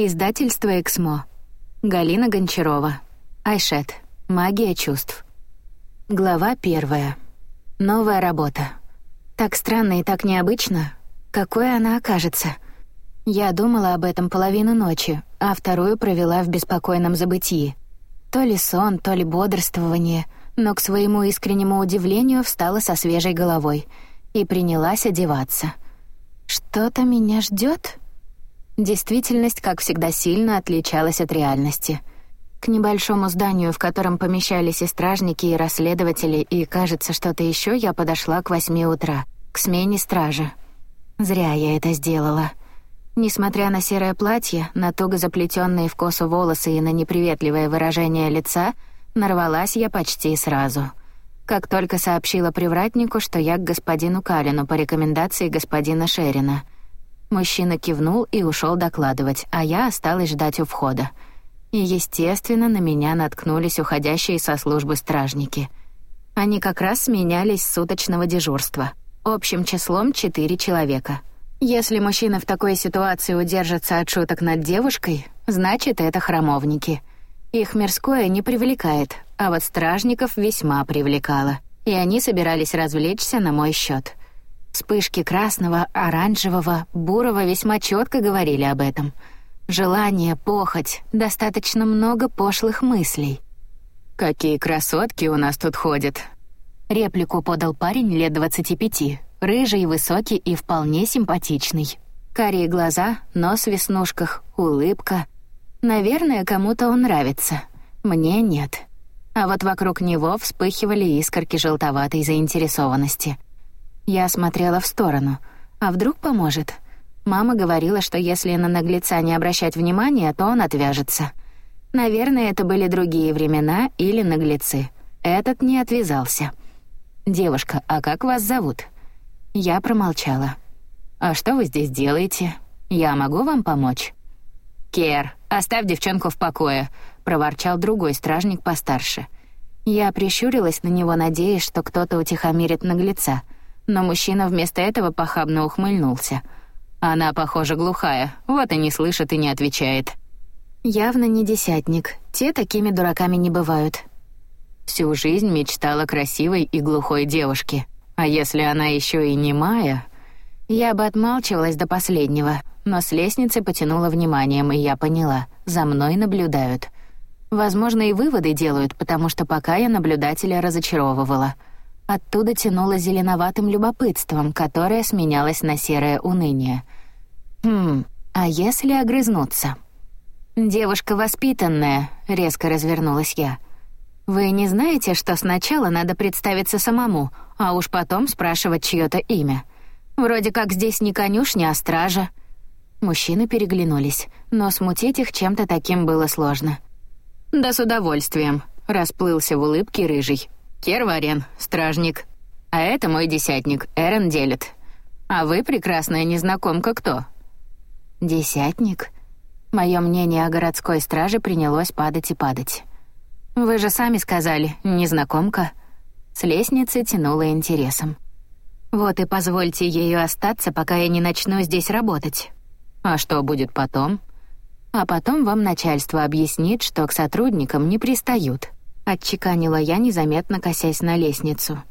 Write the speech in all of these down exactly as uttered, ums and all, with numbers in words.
Издательство «Эксмо». Галина Гончарова. Айшет. Магия чувств. Глава первая. Новая работа. Так странно и так необычно. Какой она окажется? Я думала об этом половину ночи, а вторую провела в беспокойном забытии. То ли сон, то ли бодрствование, но к своему искреннему удивлению встала со свежей головой и принялась одеваться. Что-то меня ждет? Действительность, как всегда, сильно отличалась от реальности. К небольшому зданию, в котором помещались и стражники, и расследователи, и, кажется, что-то еще, я подошла к восьми утра, к смене стражи. Зря я это сделала. Несмотря на серое платье, на туго заплетенные в косу волосы и на неприветливое выражение лица, нарвалась я почти сразу. Как только сообщила привратнику, что я к господину Калину по рекомендации господина Шерина. Мужчина кивнул и ушел докладывать, а я осталась ждать у входа. И, естественно, на меня наткнулись уходящие со службы стражники. Они как раз сменялись с суточного дежурства. Общим числом четыре человека. Если мужчина в такой ситуации удержится от шуток над девушкой, значит, это храмовники. Их мирское не привлекает, а вот стражников весьма привлекало. И они собирались развлечься на мой счет. Вспышки красного, оранжевого, бурого весьма четко говорили об этом. Желание, похоть, достаточно много пошлых мыслей. «Какие красотки у нас тут ходят!» Реплику подал парень лет двадцати пяти, рыжий, высокий и вполне симпатичный. Карие глаза, нос в веснушках, улыбка. Наверное, кому-то он нравится. Мне нет. А вот вокруг него вспыхивали искорки желтоватой заинтересованности. Я смотрела в сторону. А вдруг поможет? Мама говорила, что если на наглеца не обращать внимания, то он отвяжется. Наверное, это были другие времена или наглецы. Этот не отвязался. «Девушка, а как вас зовут?» Я промолчала. «А что вы здесь делаете? Я могу вам помочь?» «Кер, оставь девчонку в покое», — проворчал другой стражник постарше. Я прищурилась на него, надеясь, что кто-то утихомирит наглеца, но мужчина вместо этого похабно ухмыльнулся. «Она, похоже, глухая, вот и не слышит и не отвечает». Явно не десятник, те такими дураками не бывают. Всю жизнь мечтала о красивой и глухой девушке. А если она еще и немая? Я бы отмалчивалась до последнего, но с лестницы потянула вниманием, и я поняла, за мной наблюдают. Возможно, и выводы делают, потому что пока я наблюдателя разочаровывала. Оттуда тянуло зеленоватым любопытством, которое сменялось на серое уныние. Хм, а если огрызнуться? «Девушка воспитанная», — резко развернулась я. «Вы не знаете, что сначала надо представиться самому, а уж потом спрашивать чьё-то имя? Вроде как здесь не конюшня, а стража». Мужчины переглянулись, но смутить их чем-то таким было сложно. «Да с удовольствием», — расплылся в улыбке рыжий. «Кер Варен, стражник. А это мой десятник, Эрен Делит. А вы, прекрасная незнакомка, кто?» «Десятник?» Моё мнение о городской страже принялось падать и падать. «Вы же сами сказали, незнакомка». С лестницы тянуло интересом. «Вот и позвольте ею остаться, пока я не начну здесь работать». «А что будет потом?» «А потом вам начальство объяснит, что к сотрудникам не пристают», — отчеканила я, незаметно косясь на лестницу.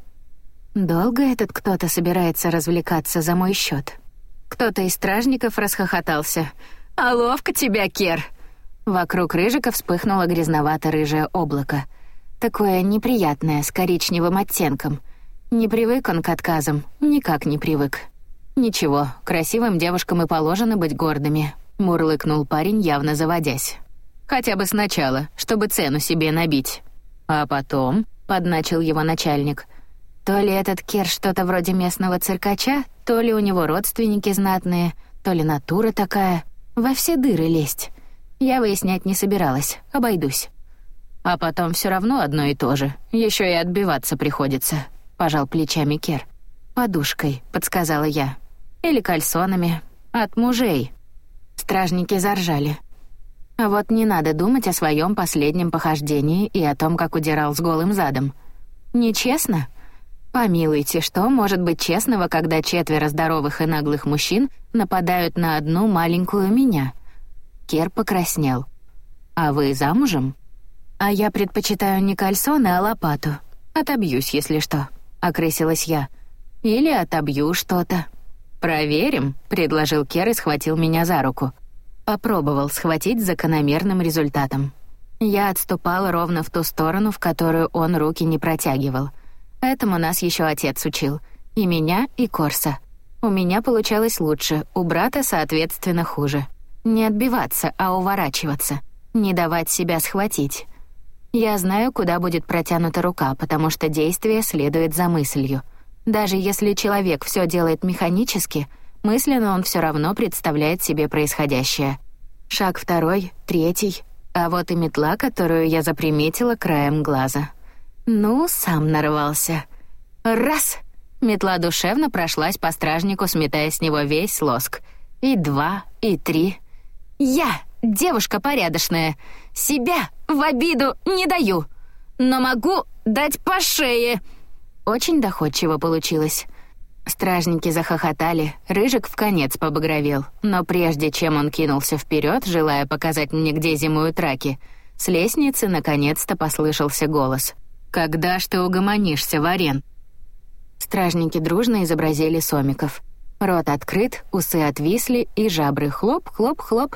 «Долго этот кто-то собирается развлекаться за мой счет?» Кто-то из стражников расхохотался. «А ловко тебя, Кер!» Вокруг рыжика вспыхнуло грязновато-рыжее облако. Такое неприятное, с коричневым оттенком. Не привык он к отказам, никак не привык. «Ничего, красивым девушкам и положено быть гордыми», — мурлыкнул парень, явно заводясь. «Хотя бы сначала, чтобы цену себе набить». «А потом», — подначил его начальник. То ли этот Кер что-то вроде местного циркача, то ли у него родственники знатные, то ли натура такая. Во все дыры лезть. Я выяснять не собиралась, обойдусь. А потом все равно одно и то же. Еще и отбиваться приходится, пожал плечами Кер. Подушкой, подсказала я. Или кальсонами. От мужей. Стражники заржали. А вот не надо думать о своем последнем похождении и о том, как удирал с голым задом. Нечестно? Помилуйте, что может быть честного, когда четверо здоровых и наглых мужчин нападают на одну маленькую меня? Кер покраснел. «А вы замужем?» «А я предпочитаю не кальсоны, а лопату. Отобьюсь, если что», — окрысилась я. «Или отобью что-то». «Проверим», — предложил Кер и схватил меня за руку. Попробовал схватить с закономерным результатом. Я отступала ровно в ту сторону, в которую он руки не протягивал. Этому нас еще отец учил. И меня, и Корса. У меня получалось лучше, у брата, соответственно, хуже. Не отбиваться, а уворачиваться. Не давать себя схватить. Я знаю, куда будет протянута рука, потому что действие следует за мыслью. Даже если человек все делает механически, мысленно он все равно представляет себе происходящее. Шаг второй, третий, а вот и метла, которую я заприметила краем глаза. Ну, сам нарвался. Раз! Метла душевно прошлась по стражнику, сметая с него весь лоск. И два, и три. Я, девушка порядочная, себя в обиду не даю, но могу дать по шее. Очень доходчиво получилось. Стражники захохотали, Рыжик вконец побагровел, но прежде чем он кинулся вперед, желая показать мне, где зимуют раки, с лестницы наконец-то послышался голос. «Когда ж ты угомонишься, Варен?» Стражники дружно изобразили сомиков. Рот открыт, усы отвисли и жабры хлоп-хлоп-хлоп.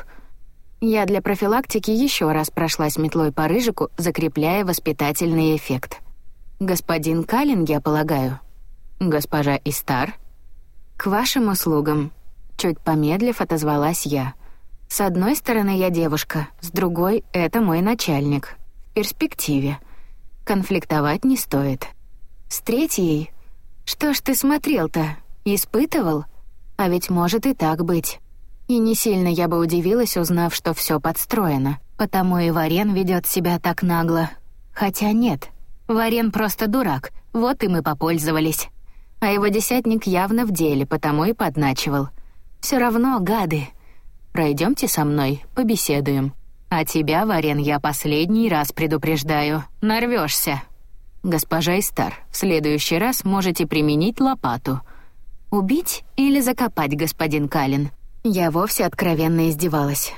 Я для профилактики еще раз прошлась метлой по Рыжику, закрепляя воспитательный эффект. «Господин Калин, я полагаю?» «Госпожа Истар?» «К вашим услугам», — чуть помедлив отозвалась я. «С одной стороны, я девушка, с другой — это мой начальник. В перспективе. Конфликтовать не стоит. С третьей... Что ж ты смотрел-то? Испытывал? А ведь может и так быть. И не сильно я бы удивилась, узнав, что все подстроено. Потому и Варен ведет себя так нагло. Хотя нет, Варен просто дурак, вот и мы попользовались. А его десятник явно в деле, потому и подначивал. Все равно, гады. Пройдемте со мной, побеседуем. А тебя, Варен, я последний раз предупреждаю. Нарвешься. Госпожа Истар, в следующий раз можете применить лопату. Убить или закопать, господин Калин? Я вовсе откровенно издевалась.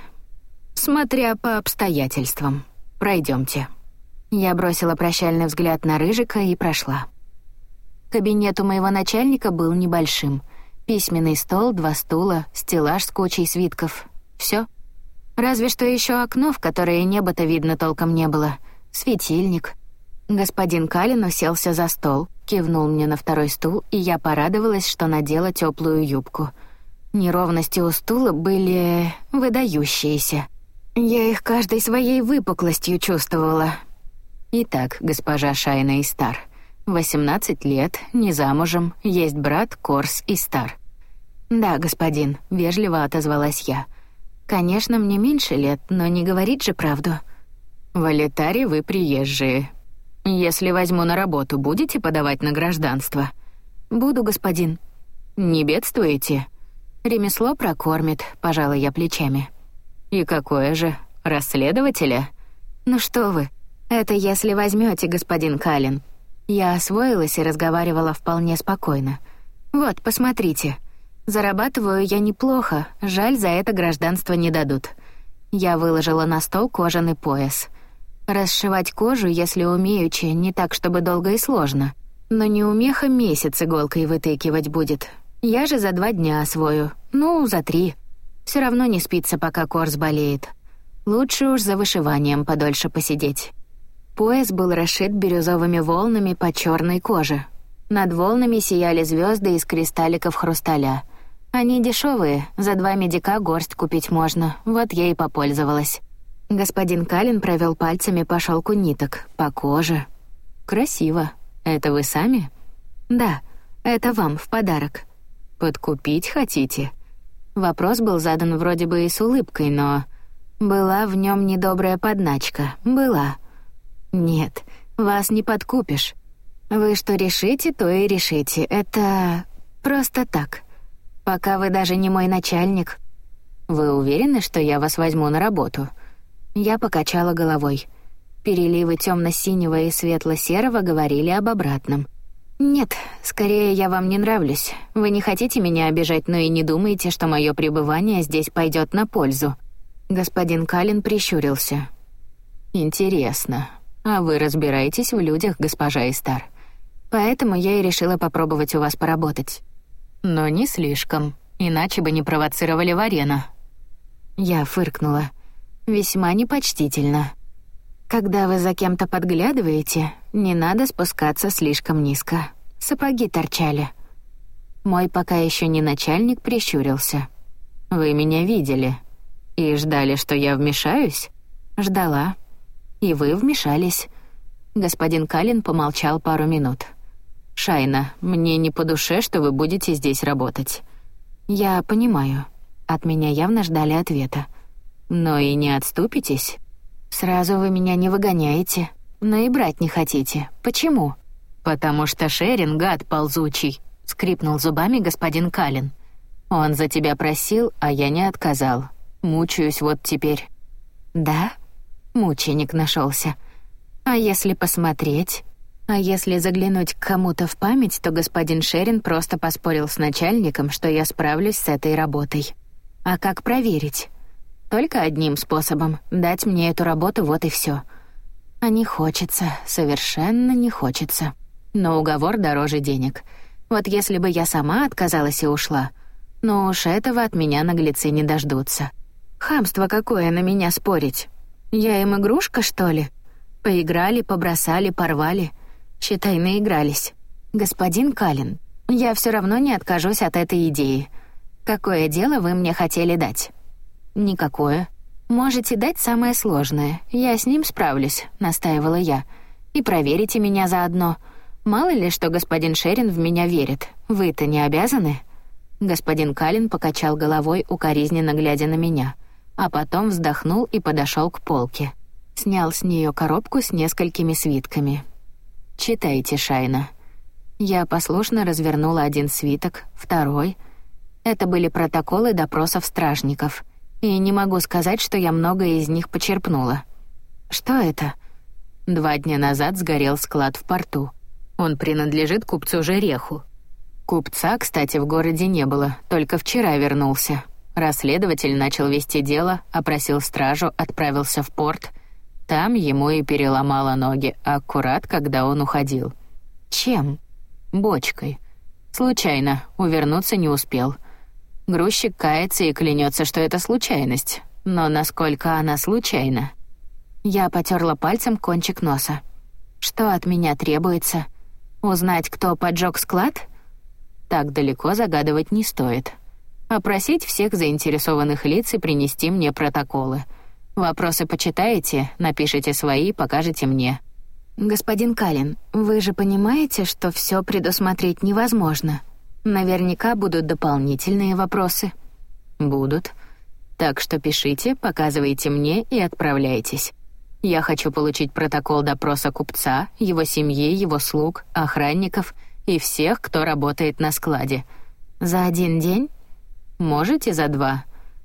Смотря по обстоятельствам. Пройдемте. Я бросила прощальный взгляд на Рыжика и прошла. Кабинет у моего начальника был небольшим. Письменный стол, два стула, стеллаж с кучей свитков. Все. Разве что еще окно, в которое небо-то видно толком не было. Светильник. Господин Калин уселся за стол, кивнул мне на второй стул, и я порадовалась, что надела теплую юбку. Неровности у стула были выдающиеся. Я их каждой своей выпуклостью чувствовала. Итак, госпожа Шайна Истар, восемнадцать лет, не замужем, есть брат Корс Истар. Да, господин, вежливо отозвалась я. Конечно, мне меньше лет, но не говорить же правду. В Алитаре вы приезжие. Если возьму на работу, будете подавать на гражданство? Буду, господин. Не бедствуете? Ремесло прокормит, пожала я плечами. И какое же? Расследователя? Ну что вы, это если возьмете, господин Калин. Я освоилась и разговаривала вполне спокойно. Вот, посмотрите. Зарабатываю я неплохо, жаль, за это гражданство не дадут. Я выложила на стол кожаный пояс. Расшивать кожу, если умеючи, не так, чтобы долго и сложно. Но не умеха месяц иголкой вытыкивать будет. Я же за два дня освою. Ну, за три. Все равно не спится, пока Корс болеет. Лучше уж за вышиванием подольше посидеть. Пояс был расшит бирюзовыми волнами по черной коже. Над волнами сияли звезды из кристалликов хрусталя. Они дешевые, за два медика горсть купить можно, вот я и попользовалась. Господин Калин провел пальцами по шелку ниток, по коже. Красиво. Это вы сами? Да, это вам в подарок. Подкупить хотите? Вопрос был задан вроде бы и с улыбкой, но была в нем недобрая подначка. Была. Нет, вас не подкупишь. Вы что решите, то и решите. Это просто так. Пока вы даже не мой начальник. Вы уверены, что я вас возьму на работу? Я покачала головой. Переливы темно-синего и светло-серого говорили об обратном. Нет, скорее я вам не нравлюсь. Вы не хотите меня обижать, но и не думаете, что мое пребывание здесь пойдет на пользу. Господин Каллен прищурился. «Интересно. А вы разбираетесь в людях, госпожа Истар. Поэтому я и решила попробовать у вас поработать. Но не слишком, иначе бы не провоцировали Варена». Я фыркнула. Весьма непочтительно. Когда вы за кем-то подглядываете, не надо спускаться слишком низко. Сапоги торчали. Мой пока еще не начальник прищурился. «Вы меня видели и ждали, что я вмешаюсь?» «Ждала. И вы вмешались». Господин Каллен помолчал пару минут. «Шайна, мне не по душе, что вы будете здесь работать». «Я понимаю». От меня явно ждали ответа. «Но и не отступитесь?» «Сразу вы меня не выгоняете, но и брать не хотите. Почему?» «Потому что Шерин — гад ползучий», — скрипнул зубами господин Каллен. «Он за тебя просил, а я не отказал. Мучаюсь вот теперь». «Да?» Мученик нашелся. «А если посмотреть? А если заглянуть к кому-то в память, то господин Шерин просто поспорил с начальником, что я справлюсь с этой работой. А как проверить? Только одним способом — дать мне эту работу, вот и все. А не хочется, совершенно не хочется. Но уговор дороже денег. Вот если бы я сама отказалась и ушла, но уж этого от меня наглецы не дождутся. Хамство какое на меня спорить. Я им игрушка, что ли? Поиграли, побросали, порвали. Считай, наигрались. Господин Каллен, я все равно не откажусь от этой идеи. Какое дело вы мне хотели дать?» «Никакое. Можете дать самое сложное. Я с ним справлюсь», — настаивала я. «И проверите меня заодно. Мало ли, что господин Шерин в меня верит. Вы-то не обязаны?» Господин Каллен покачал головой, укоризненно глядя на меня, а потом вздохнул и подошел к полке. Снял с нее коробку с несколькими свитками. «Читайте, Шайна». Я послушно развернула один свиток, второй. Это были протоколы допросов стражников, и не могу сказать, что я многое из них почерпнула. «Что это?» Два дня назад сгорел склад в порту. Он принадлежит купцу Жереху. Купца, кстати, в городе не было, только вчера вернулся. Расследователь начал вести дело, опросил стражу, отправился в порт. Там ему и переломало ноги, аккурат, когда он уходил. «Чем?» «Бочкой. Случайно, увернуться не успел». Грузчик кается и клянется, что это случайность. Но насколько она случайна? Я потёрла пальцем кончик носа. Что от меня требуется? Узнать, кто поджег склад? Так далеко загадывать не стоит. Опросить всех заинтересованных лиц и принести мне протоколы. Вопросы почитаете, напишите свои, покажете мне. Господин Каллен, вы же понимаете, что всё предусмотреть невозможно. Наверняка будут дополнительные вопросы. Будут. Так что пишите, показывайте мне и отправляйтесь. Я хочу получить протокол допроса купца, его семьи, его слуг, охранников и всех, кто работает на складе. За один день? Можете за два.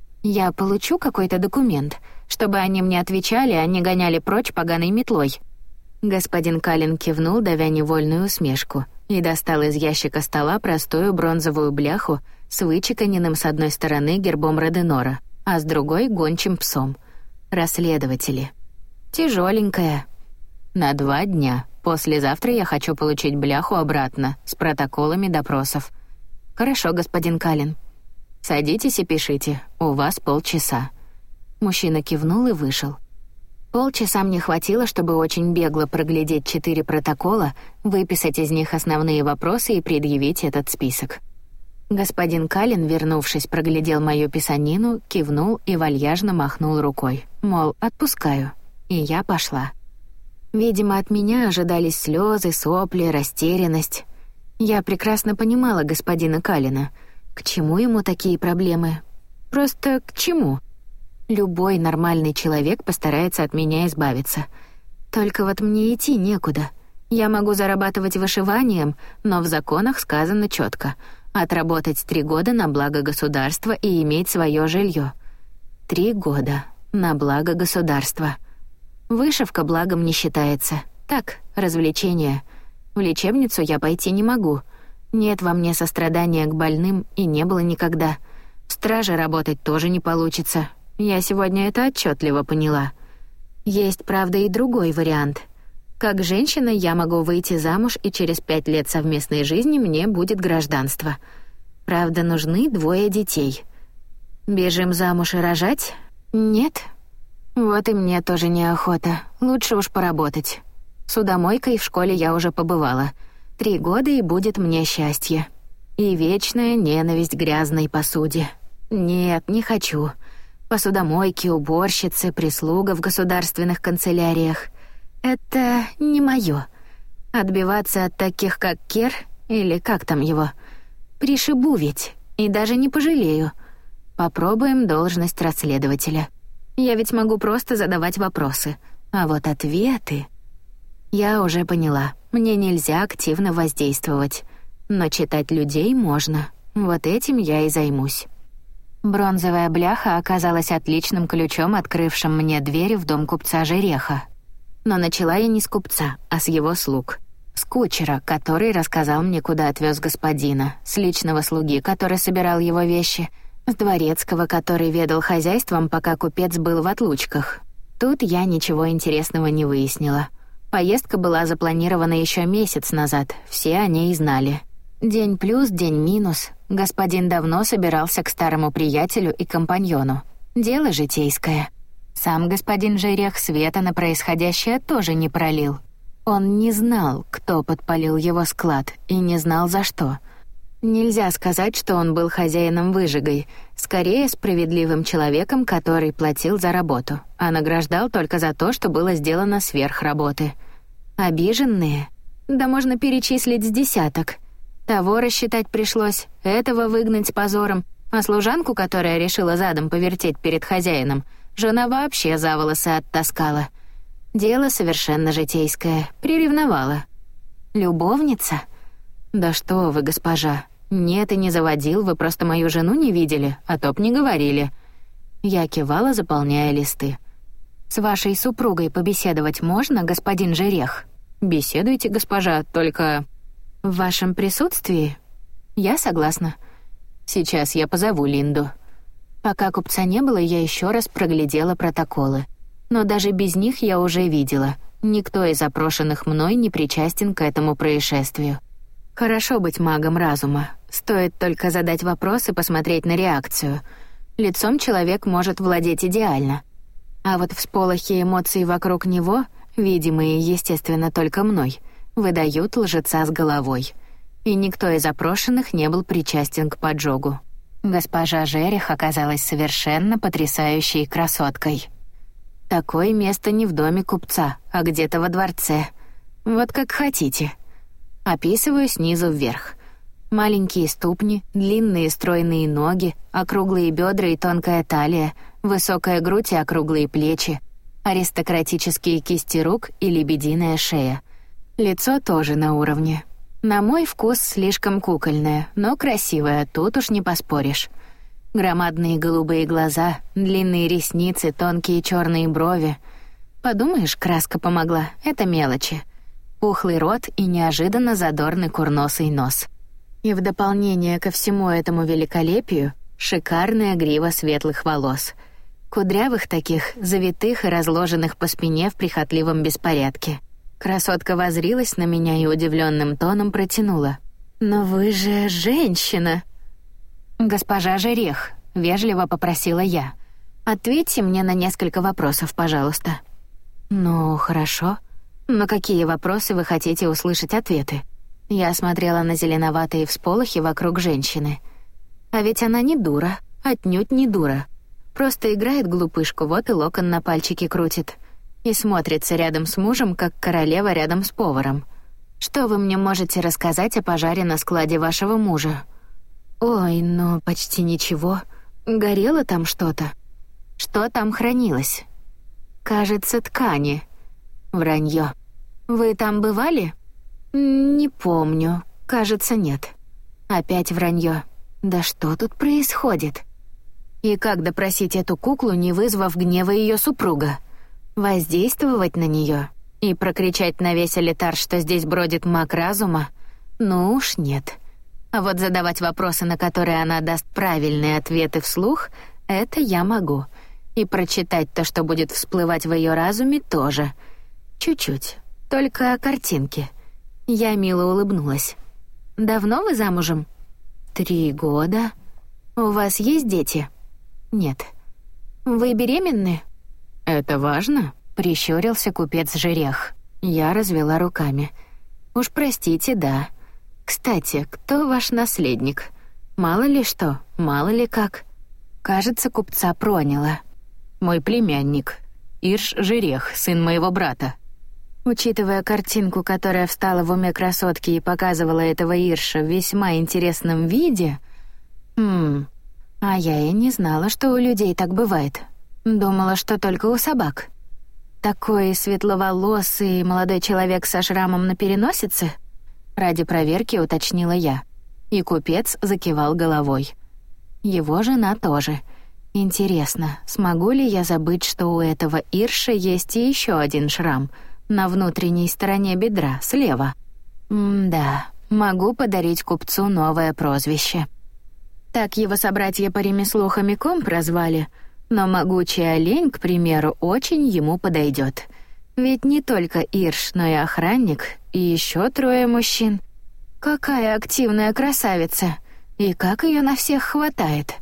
Я получу какой-то документ, чтобы они мне отвечали, а не гоняли прочь поганой метлой. Господин Каллен кивнул, давя невольную усмешку, и достал из ящика стола простую бронзовую бляху с вычеканенным с одной стороны гербом Роденора, а с другой — гончим псом. Расследователи. Тяжеленькая. На два дня. Послезавтра я хочу получить бляху обратно, с протоколами допросов. Хорошо, господин Каллен. Садитесь и пишите, у вас полчаса. Мужчина кивнул и вышел. Полчаса мне хватило, чтобы очень бегло проглядеть четыре протокола, выписать из них основные вопросы и предъявить этот список. Господин Каллен, вернувшись, проглядел мою писанину, кивнул и вальяжно махнул рукой, мол, отпускаю. И я пошла. Видимо, от меня ожидались слезы, сопли, растерянность. Я прекрасно понимала господина Каллена. К чему ему такие проблемы? Просто к чему? Любой нормальный человек постарается от меня избавиться. Только вот мне идти некуда. Я могу зарабатывать вышиванием, но в законах сказано четко: отработать три года на благо государства и иметь свое жилье. Три года на благо государства. Вышивка благом не считается. Так, развлечение. В лечебницу я пойти не могу. Нет во мне сострадания к больным и не было никогда. В страже работать тоже не получится. Я сегодня это отчетливо поняла. Есть, правда, и другой вариант. Как женщина я могу выйти замуж, и через пять лет совместной жизни мне будет гражданство. Правда, нужны двое детей. Бежим замуж и рожать? Нет. Вот и мне тоже неохота. Лучше уж поработать. Судомойкой в школе я уже побывала. Три года и будет мне счастье. И вечная ненависть к грязной посуде. Нет, не хочу. Посудомойки, уборщицы, прислуга в государственных канцеляриях — это не моё. Отбиваться от таких, как Кер, или как там его, пришибу ведь, и даже не пожалею. Попробуем должность расследователя. Я ведь могу просто задавать вопросы, а вот ответы... Я уже поняла, мне нельзя активно воздействовать, но читать людей можно. Вот этим я и займусь. Бронзовая бляха оказалась отличным ключом, открывшим мне дверь в дом купца Жереха. Но начала я не с купца, а с его слуг. С кучера, который рассказал мне, куда отвез господина, с личного слуги, который собирал его вещи, с дворецкого, который ведал хозяйством, пока купец был в отлучках. Тут я ничего интересного не выяснила. Поездка была запланирована еще месяц назад, все о ней знали. День плюс, день минус. Господин давно собирался к старому приятелю и компаньону. Дело житейское. Сам господин Жерех света на происходящее тоже не пролил. Он не знал, кто подпалил его склад, и не знал за что. Нельзя сказать, что он был хозяином-выжигой, скорее справедливым человеком, который платил за работу, а награждал только за то, что было сделано сверх работы. Обиженные? Да можно перечислить с десяток. Того рассчитать пришлось, этого выгнать с позором, а служанку, которая решила задом повертеть перед хозяином, жена вообще за волосы оттаскала. Дело совершенно житейское, приревновала. Любовница? Да что вы, госпожа, нет, и не заводил, вы просто мою жену не видели, а то б не говорили. Я кивала, заполняя листы. С вашей супругой побеседовать можно, господин Жерех? Беседуйте, госпожа, только... В вашем присутствии? Я согласна. Сейчас я позову Линду. Пока купца не было, я еще раз проглядела протоколы. Но даже без них я уже видела. Никто из опрошенных мной не причастен к этому происшествию. Хорошо быть магом разума. Стоит только задать вопрос и посмотреть на реакцию. Лицом человек может владеть идеально. А вот всполохи эмоций вокруг него, видимые, естественно, только мной, выдают лжеца с головой. И никто из опрошенных не был причастен к поджогу. Госпожа Жерех оказалась совершенно потрясающей красоткой. Такое место не в доме купца, а где-то во дворце. Вот как хотите. Описываю снизу вверх. Маленькие ступни, длинные стройные ноги, округлые бедра и тонкая талия, высокая грудь и округлые плечи, аристократические кисти рук и лебединая шея. Лицо тоже на уровне. На мой вкус слишком кукольное, но красивое, тут уж не поспоришь. Громадные голубые глаза, длинные ресницы, тонкие черные брови. Подумаешь, краска помогла, это мелочи. Пухлый рот и неожиданно задорный курносый нос. И в дополнение ко всему этому великолепию шикарная грива светлых волос. Кудрявых таких, завитых и разложенных по спине в прихотливом беспорядке. Красотка воззрилась на меня и удивленным тоном протянула: «Но вы же женщина!» «Госпожа Жерех», — вежливо попросила я, — «ответьте мне на несколько вопросов, пожалуйста». «Ну, хорошо. На какие вопросы вы хотите услышать ответы?» Я смотрела на зеленоватые всполохи вокруг женщины. А ведь она не дура, отнюдь не дура. Просто играет глупышку, вот и локон на пальчике крутит. И смотрится рядом с мужем, как королева рядом с поваром. «Что вы мне можете рассказать о пожаре на складе вашего мужа?» «Ой, ну, почти ничего. Горело там что-то». «Что там хранилось?» «Кажется, ткани». «Вранье». «Вы там бывали?» «Не помню. Кажется, нет». «Опять вранье. Да что тут происходит?» «И как допросить эту куклу, не вызвав гнева ее супруга? Воздействовать на нее и прокричать на весь элитар, что здесь бродит маг разума? Ну уж нет. А вот задавать вопросы, на которые она даст правильные ответы вслух, это я могу. И прочитать то, что будет всплывать в ее разуме, тоже. Чуть-чуть. Только картинки. Я мило улыбнулась. «Давно вы замужем?» «Три года. У вас есть дети?» «Нет». «Вы беременны?» «Это важно?» — прищурился купец Жерех. Я развела руками. «Уж простите, да. Кстати, кто ваш наследник? Мало ли что, мало ли как». Кажется, купца проняло. «Мой племянник. Ирш Жерех, сын моего брата». Учитывая картинку, которая встала в уме красотки и показывала этого Ирша в весьма интересном виде... Хм... А я и не знала, что у людей так бывает. Думала, что только у собак. Такой светловолосый молодой человек со шрамом на переносице? Ради проверки уточнила я. И купец закивал головой. Его жена тоже. Интересно, смогу ли я забыть, что у этого Ирша есть и еще один шрам — на внутренней стороне бедра, слева? М-да, могу подарить купцу новое прозвище. Так его собратья по ремеслу хомяком прозвали, но могучий олень, к примеру, очень ему подойдет. Ведь не только Ирш, но и охранник, и еще трое мужчин. Какая активная красавица! И как ее на всех хватает!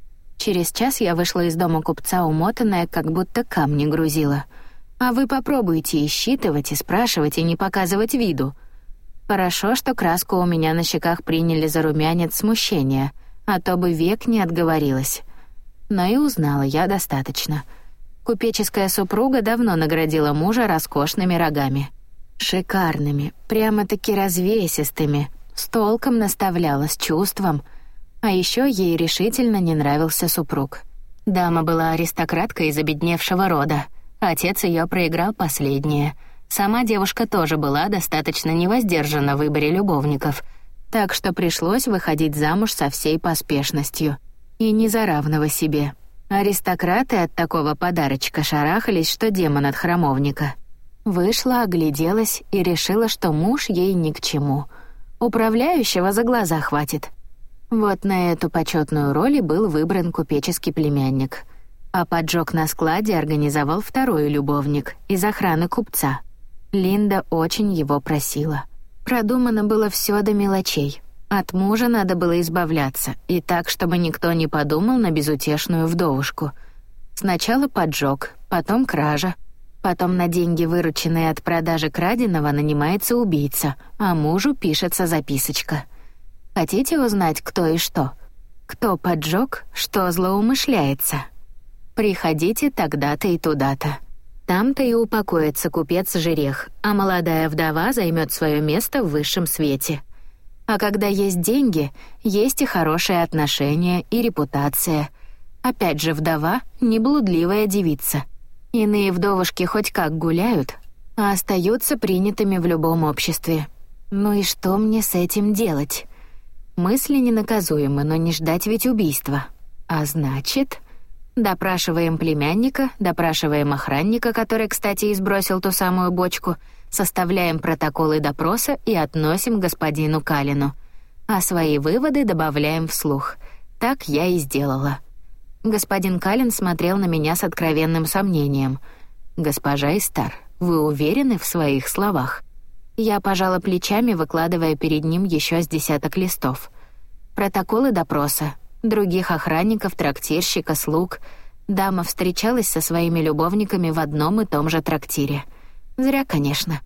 Через час я вышла из дома купца умотанная, как будто камни грузила. А вы попробуйте и считывать, и спрашивать, и не показывать виду. Хорошо, что краску у меня на щеках приняли за румянец смущения, а то бы век не отговорилась. Но и узнала я достаточно. Купеческая супруга давно наградила мужа роскошными рогами. Шикарными, прямо-таки развесистыми, с толком наставляла, с чувством. А еще ей решительно не нравился супруг. Дама была аристократкой из обедневшего рода. Отец ее проиграл последнее. Сама девушка тоже была достаточно невоздержана в выборе любовников, так что пришлось выходить замуж со всей поспешностью. И не за равного себе. Аристократы от такого подарочка шарахались, что демон от храмовника. Вышла, огляделась и решила, что муж ей ни к чему. Управляющего за глаза хватит. Вот на эту почетную роль и был выбран купеческий племянник. А поджог на складе организовал второй любовник из охраны купца. Линда очень его просила. Продумано было все до мелочей. От мужа надо было избавляться, и так, чтобы никто не подумал на безутешную вдовушку. Сначала поджог, потом кража, потом на деньги, вырученные от продажи краденого, нанимается убийца, а мужу пишется записочка. Хотите узнать, кто и что? Кто поджог, что злоумышляется? Приходите тогда-то и туда-то. Там-то и упокоится купец Жерех, а молодая вдова займет свое место в высшем свете. А когда есть деньги, есть и хорошие отношения, и репутация. Опять же, вдова — не блудливая девица. Иные вдовушки хоть как гуляют, а остаются принятыми в любом обществе. Ну и что мне с этим делать? Мысли ненаказуемы, но не ждать ведь убийства. А значит... Допрашиваем племянника, допрашиваем охранника, который, кстати, и сбросил ту самую бочку, составляем протоколы допроса и относим господину Калину. А свои выводы добавляем вслух. Так я и сделала. Господин Калин смотрел на меня с откровенным сомнением. «Госпожа Истар, вы уверены в своих словах?» Я пожала плечами, выкладывая перед ним еще с десяток листов. Протоколы допроса. Других охранников, трактирщика, слуг. Дама встречалась со своими любовниками в одном и том же трактире. Зря, конечно.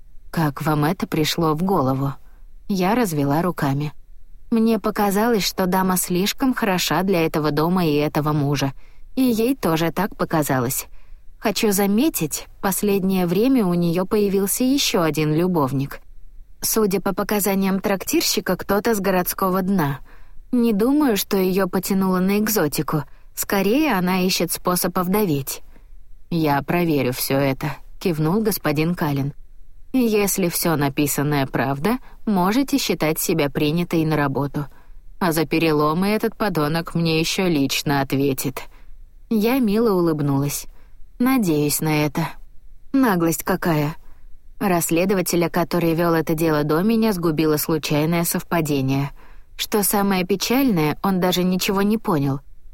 Как вам это пришло в голову? Я развела руками. Мне показалось, что дама слишком хороша для этого дома и этого мужа. И ей тоже так показалось. Хочу заметить, последнее время у нее появился еще один любовник. Судя по показаниям трактирщика, кто-то с городского дна. Не думаю, что ее потянуло на экзотику. Скорее, она ищет способ овдоветь. «Я проверю все это», — кивнул господин Калин. «Если все написанное правда, можете считать себя принятой на работу. А за переломы этот подонок мне еще лично ответит». Я мило улыбнулась. «Надеюсь на это». Наглость какая. Расследователя, который вел это дело до меня, сгубило случайное совпадение. Что самое печальное, он даже ничего не понял.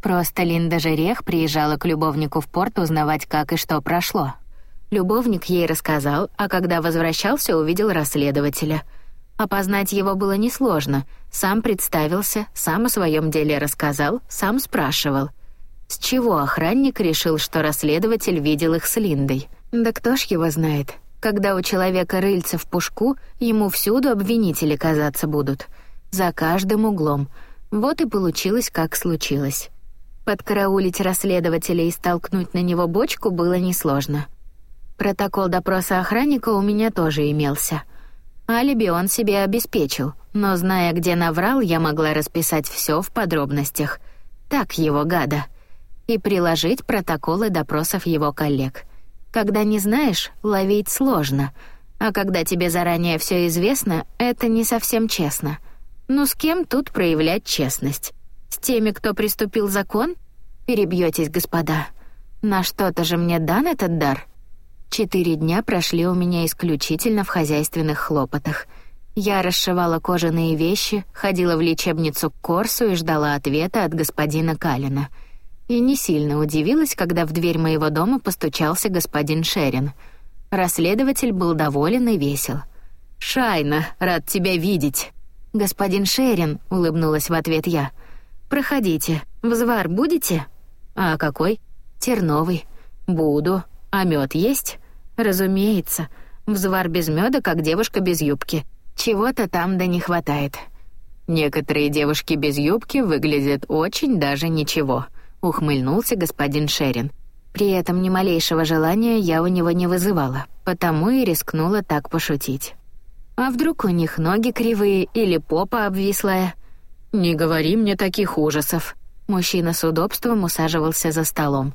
Просто Линда Жерех приезжала к любовнику в порт узнавать, как и что прошло. Любовник ей рассказал, а когда возвращался, увидел расследователя. Опознать его было несложно. Сам представился, сам о своем деле рассказал, сам спрашивал. С чего охранник решил, что расследователь видел их с Линдой? Да кто ж его знает? Когда у человека рыльца в пушку, ему всюду обвинители казаться будут. За каждым углом. Вот и получилось, как случилось. Подкараулить расследователя и столкнуть на него бочку было несложно. Протокол допроса охранника у меня тоже имелся. Алиби он себе обеспечил, но, зная, где наврал, я могла расписать все в подробностях. Так его гада. И приложить протоколы допросов его коллег. Когда не знаешь, ловить сложно, а когда тебе заранее все известно, это не совсем честно. Ну с кем тут проявлять честность? С теми, кто приступил закон? Перебьетесь, господа. На что-то же мне дан этот дар. Четыре дня прошли у меня исключительно в хозяйственных хлопотах. Я расшивала кожаные вещи, ходила в лечебницу к Корсу и ждала ответа от господина Калина. И не сильно удивилась, когда в дверь моего дома постучался господин Шерин. Расследователь был доволен и весел. «Шайна, рад тебя видеть!» «Господин Шерин», — улыбнулась в ответ я. «Проходите. Взвар будете?» «А какой?» «Терновый». «Буду. А мед есть?» «Разумеется. Взвар без меда, как девушка без юбки. Чего-то там да не хватает». «Некоторые девушки без юбки выглядят очень даже ничего», — ухмыльнулся господин Шерин. При этом ни малейшего желания я у него не вызывала, потому и рискнула так пошутить. «А вдруг у них ноги кривые или попа обвислая?» «Не говори мне таких ужасов». Мужчина с удобством усаживался за столом.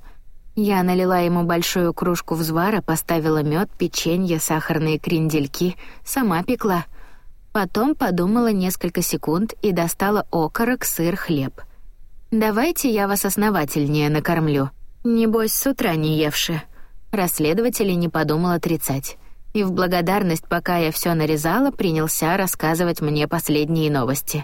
Я налила ему большую кружку взвара, поставила мед, печенье, сахарные крендельки, сама пекла. Потом подумала несколько секунд и достала окорок, сыр, хлеб. «Давайте я вас основательнее накормлю. Небось, с утра не евши». Расследователь не подумал отрицать. И в благодарность, пока я все нарезала, принялся рассказывать мне последние новости.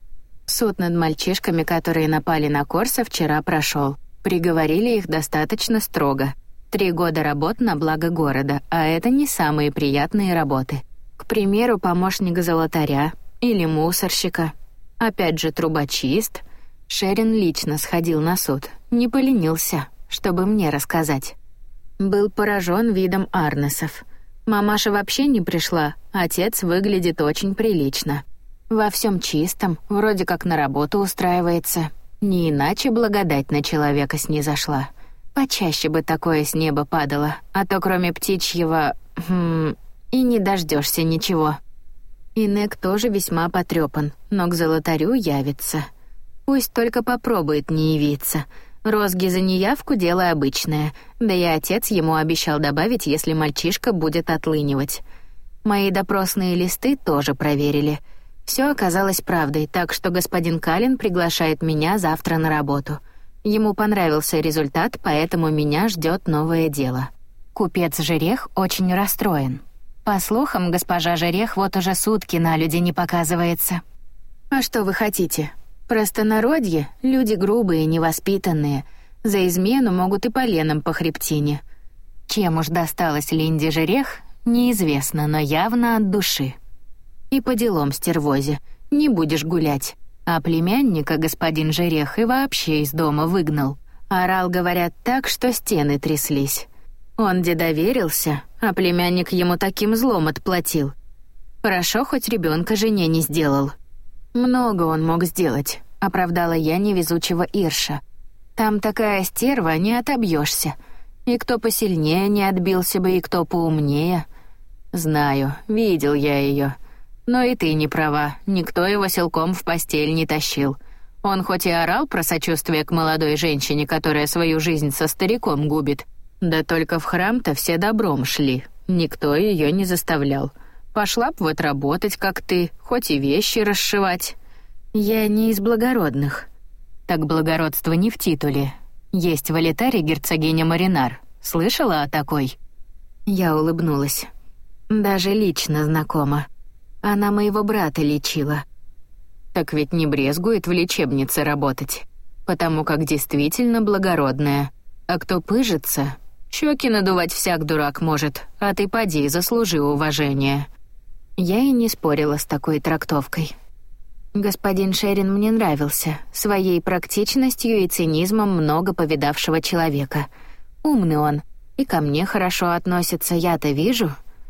Суд над мальчишками, которые напали на Корса, вчера прошел. Приговорили их достаточно строго. Три года работ на благо города, а это не самые приятные работы. К примеру, помощник золотаря или мусорщика. Опять же, трубочист. Шерин лично сходил на суд, не поленился, чтобы мне рассказать. Был поражен видом Арнесов. Мамаша вообще не пришла, отец выглядит очень прилично. Во всем чистом, вроде как на работу устраивается. Не иначе благодать на человека снизошла. Почаще бы такое с неба падало, а то кроме птичьего... Хм, и не дождешься ничего. Инек тоже весьма потрепан, но к золотарю явится. Пусть только попробует не явиться. Розги за неявку — дело обычное, да и отец ему обещал добавить, если мальчишка будет отлынивать. Мои допросные листы тоже проверили. Все оказалось правдой, так что господин Калин приглашает меня завтра на работу. Ему понравился результат, поэтому меня ждет новое дело. Купец Жерех очень расстроен. По слухам, госпожа Жерех вот уже сутки на люди не показывается. А что вы хотите? Простонародье — люди грубые, невоспитанные. За измену могут и поленом по хребтине. Чем уж досталось Линде Жерех, неизвестно, но явно от души. И по делам, стервозе, не будешь гулять. А племянника господин Жерех и вообще из дома выгнал. Орал, говорят, так, что стены тряслись. Он где доверился, а племянник ему таким злом отплатил. Хорошо, хоть ребенка жене не сделал. Много он мог сделать, оправдала я невезучего Ирша. Там такая стерва, не отобьешься. И кто посильнее не отбился бы, и кто поумнее. Знаю, видел я ее. Но и ты не права, никто его силком в постель не тащил. Он хоть и орал про сочувствие к молодой женщине, которая свою жизнь со стариком губит, да только в храм-то все добром шли, никто ее не заставлял. Пошла б вот работать, как ты, хоть и вещи расшивать. Я не из благородных. Так благородство не в титуле. Есть в Алитаре герцогиня Маринар. Слышала о такой? Я улыбнулась. Даже лично знакома. Она моего брата лечила. Так ведь не брезгует в лечебнице работать. потому как действительно благородная. А кто пыжится, щеки надувать всяк дурак может, а ты поди, заслужи уважение». Я и не спорила с такой трактовкой. Господин Шерин мне нравился, своей практичностью и цинизмом много повидавшего человека. Умный он, и ко мне хорошо относится, я-то вижу.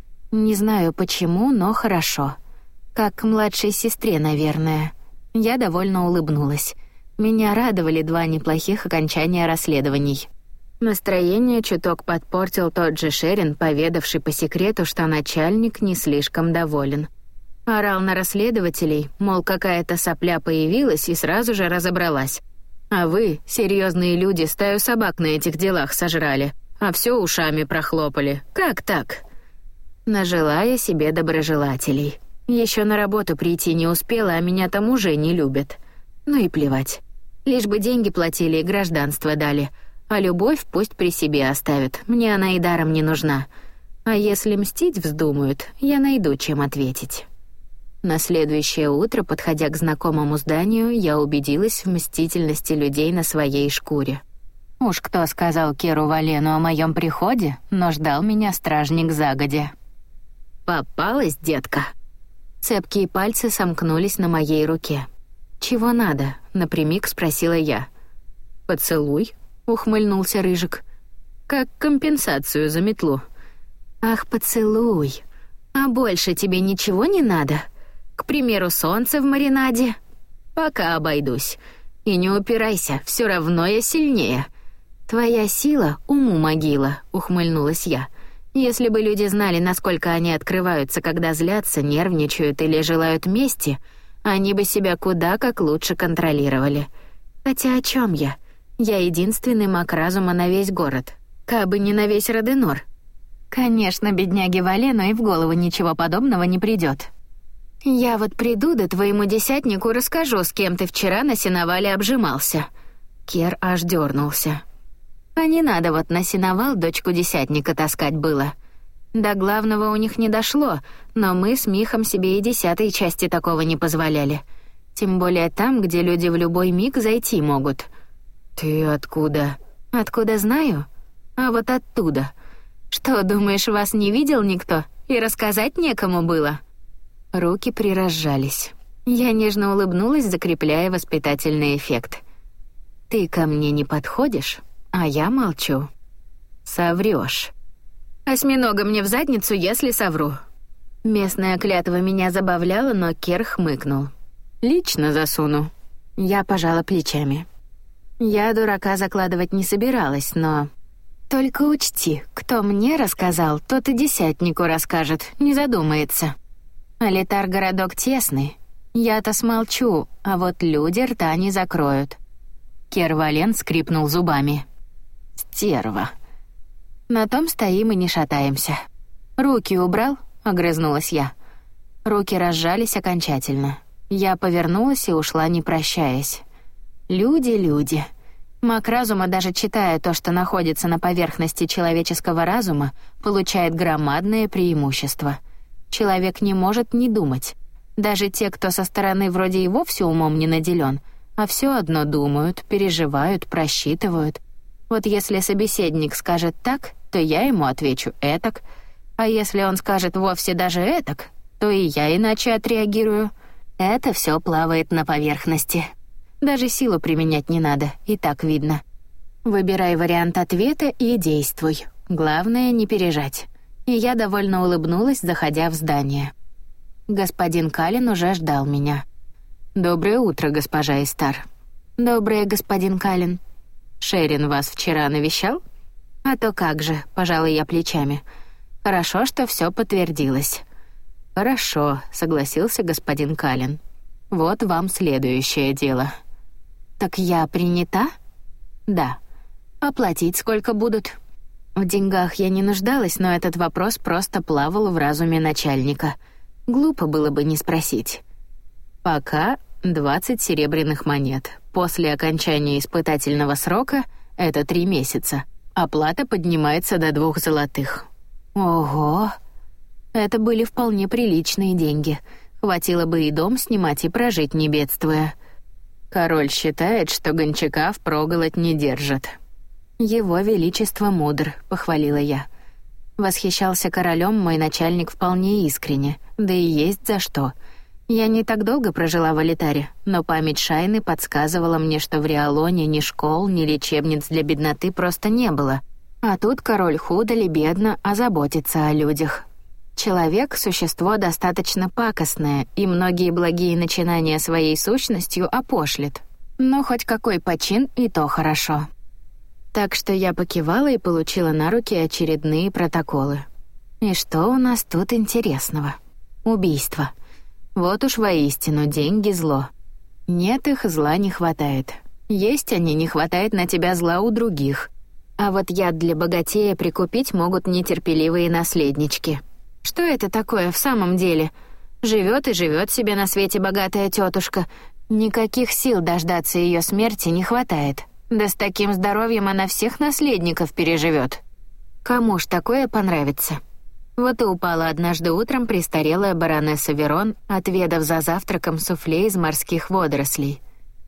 Не знаю почему, но хорошо. Как к младшей сестре, наверное. Я довольно улыбнулась. Меня радовали два неплохих окончания расследований. Настроение чуток подпортил тот же Шерин, поведавший по секрету, что начальник не слишком доволен. Орал на расследователей, мол, какая-то сопля появилась и сразу же разобралась. А вы, серьезные люди, стаю собак на этих делах сожрали, а все ушами прохлопали. Как так? Нажила я себе доброжелателей. Еще на работу прийти не успела, а меня там уже не любят. Ну и плевать. Лишь бы деньги платили и гражданство дали. А любовь пусть при себе оставят, мне она и даром не нужна. А если мстить вздумают, я найду, чем ответить. На следующее утро, подходя к знакомому зданию, я убедилась в мстительности людей на своей шкуре. Уж кто сказал Керу Валену о моем приходе, но ждал меня стражник загодя. «Попалась, детка!» Цепкие пальцы сомкнулись на моей руке. «Чего надо?» — напрямик спросила я. «Поцелуй?» — ухмыльнулся Рыжик. «Как компенсацию за метлу». «Ах, поцелуй! А больше тебе ничего не надо? К примеру, солнце в маринаде?» «Пока обойдусь. И не упирайся, все равно я сильнее». «Твоя сила — уму могила», — ухмыльнулась я. «Если бы люди знали, насколько они открываются, когда злятся, нервничают или желают мести, они бы себя куда как лучше контролировали. Хотя о чем я? Я единственный маг разума на весь город. Кабы не на весь Роденор». Конечно, бедняге Валену и в голову ничего подобного не придет. «Я вот приду да твоему десятнику расскажу, с кем ты вчера на сеновале обжимался». Кер аж дернулся. «А не надо вот на сеновал дочку десятника таскать было. До главного у них не дошло, но мы с Михом себе и десятой части такого не позволяли. Тем более там, где люди в любой миг зайти могут». «Ты откуда?» «Откуда знаю? А вот оттуда. Что, думаешь, вас не видел никто и рассказать некому было?» Руки приразжались. Я нежно улыбнулась, закрепляя воспитательный эффект. «Ты ко мне не подходишь, а я молчу». «Соврёшь». «Осьминога мне в задницу, если совру». Местная клятва меня забавляла, но Кер хмыкнул. «Лично засуну». Я пожала плечами. Я дурака закладывать не собиралась, но... «Только учти, кто мне рассказал, тот и десятнику расскажет, не задумается. Алитар городок тесный. Я-то смолчу, а вот люди рта не закроют». Кер Вален скрипнул зубами. «Стерва». «На том стоим и не шатаемся». «Руки убрал?» — огрызнулась я. Руки разжались окончательно. Я повернулась и ушла, не прощаясь. Люди, люди. Маг разума, даже читая то, что находится на поверхности человеческого разума, получает громадное преимущество. Человек не может не думать. Даже те, кто со стороны вроде и вовсе умом не наделен, а все одно думают, переживают, просчитывают. Вот если собеседник скажет так, то я ему отвечу этак, а если он скажет вовсе даже этак, то и я иначе отреагирую. Это все плавает на поверхности. Даже силу применять не надо, и так видно. Выбирай вариант ответа и действуй. Главное, не пережать. И я довольно улыбнулась, заходя в здание. Господин Калин уже ждал меня. «Доброе утро, госпожа Истар». «Доброе, господин Калин». «Шерин вас вчера навещал?» «А то как же», — пожала я плечами. «Хорошо, что все подтвердилось». «Хорошо», — согласился господин Калин. «Вот вам следующее дело». «Так я принята?» «Да». «Оплатить сколько будут?» В деньгах я не нуждалась, но этот вопрос просто плавал в разуме начальника. Глупо было бы не спросить. «Пока двадцать серебряных монет. После окончания испытательного срока — это три месяца. Оплата поднимается до двух золотых». «Ого!» Это были вполне приличные деньги. Хватило бы и дом снимать, и прожить не бедствуя. Король считает, что гончака впроголодь не держат. Его величество мудр, похвалила я. Восхищался королем мой начальник вполне искренне, да и есть за что. Я не так долго прожила в Алитаре, но память Шайны подсказывала мне, что в Риалоне ни школ, ни лечебниц для бедноты просто не было. А тут король худо ли бедно, а заботится о людях. Человек — существо достаточно пакостное, и многие благие начинания своей сущностью опошлит. Но хоть какой почин, и то хорошо. Так что я покивала и получила на руки очередные протоколы. И что у нас тут интересного? Убийство. Вот уж воистину деньги — зло. Нет их, зла не хватает. Есть они, не хватает на тебя зла у других. А вот яд для богатея прикупить могут нетерпеливые наследнички. Что это такое в самом деле? Живет и живет себе на свете богатая тетушка. Никаких сил дождаться ее смерти не хватает. Да с таким здоровьем она всех наследников переживет. Кому ж такое понравится? Вот и упала однажды утром престарелая баронесса Верон, отведав за завтраком суфле из морских водорослей.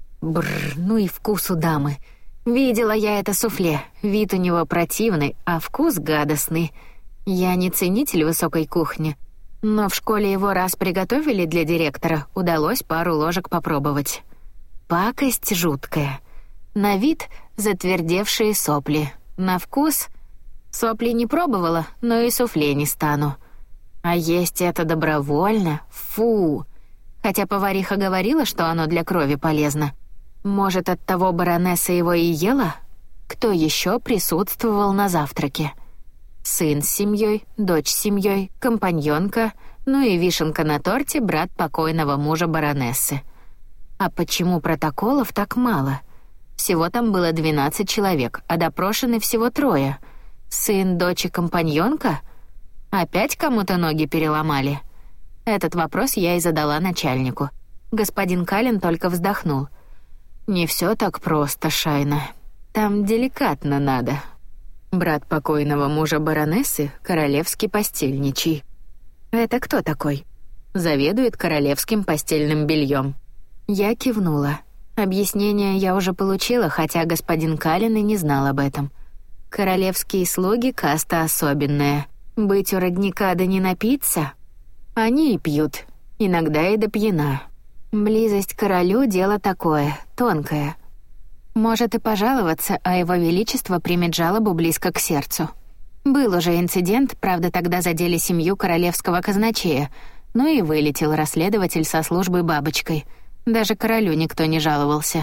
Бррр, ну и вкус у дамы. Видела я это суфле. Вид у него противный, а вкус гадостный. Я не ценитель высокой кухни, но в школе его раз приготовили для директора, удалось пару ложек попробовать. Пакость жуткая. На вид затвердевшие сопли. На вкус сопли не пробовала, но и суфле не стану. А есть это добровольно? Фу! Хотя повариха говорила, что оно для крови полезно. Может, оттого баронесса его и ела? Кто еще присутствовал на завтраке? Сын с семьей, дочь с семьей, компаньонка, ну и вишенка на торте — брат покойного мужа баронессы. А почему протоколов так мало? Всего там было двенадцать человек, а допрошены всего трое. Сын, дочь и компаньонка? Опять кому-то ноги переломали? Этот вопрос я и задала начальнику. Господин Каллен только вздохнул. «Не все так просто, Шайна. Там деликатно надо». Брат покойного мужа баронессы — королевский постельничий. Это кто такой? Заведует королевским постельным бельем. Я кивнула. Объяснение я уже получила, хотя господин Каллен и не знал об этом. Королевские слуги — каста особенная. Быть у родника да не напиться? Они и пьют, иногда и до пьяна. Близость к королю — дело такое, тонкое. Может и пожаловаться, а его величество примет жалобу близко к сердцу. Был уже инцидент, правда, тогда задели семью королевского казначея, ну и вылетел расследователь со службы бабочкой. Даже королю никто не жаловался.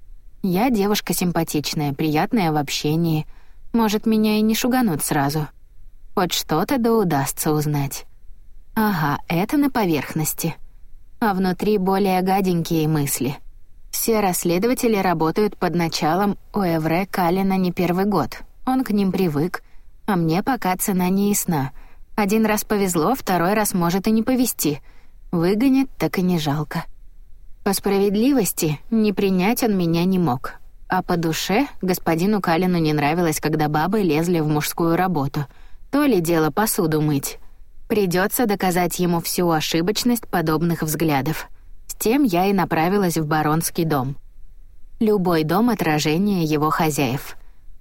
Я девушка симпатичная, приятная в общении. Может, меня и не шуганут сразу. Хоть что-то да удастся узнать. Ага, это на поверхности. А внутри более гаденькие мысли. Все расследователи работают под началом Оэвре Каллена не первый год. Он к ним привык, а мне пока цена не ясна. Один раз повезло, второй раз может и не повезти. Выгонят, так и не жалко. По справедливости, не принять он меня не мог. А по душе господину Каллену не нравилось, когда бабы лезли в мужскую работу. То ли дело посуду мыть. Придется доказать ему всю ошибочность подобных взглядов. С тем я и направилась в баронский дом. Любой дом — отражение его хозяев.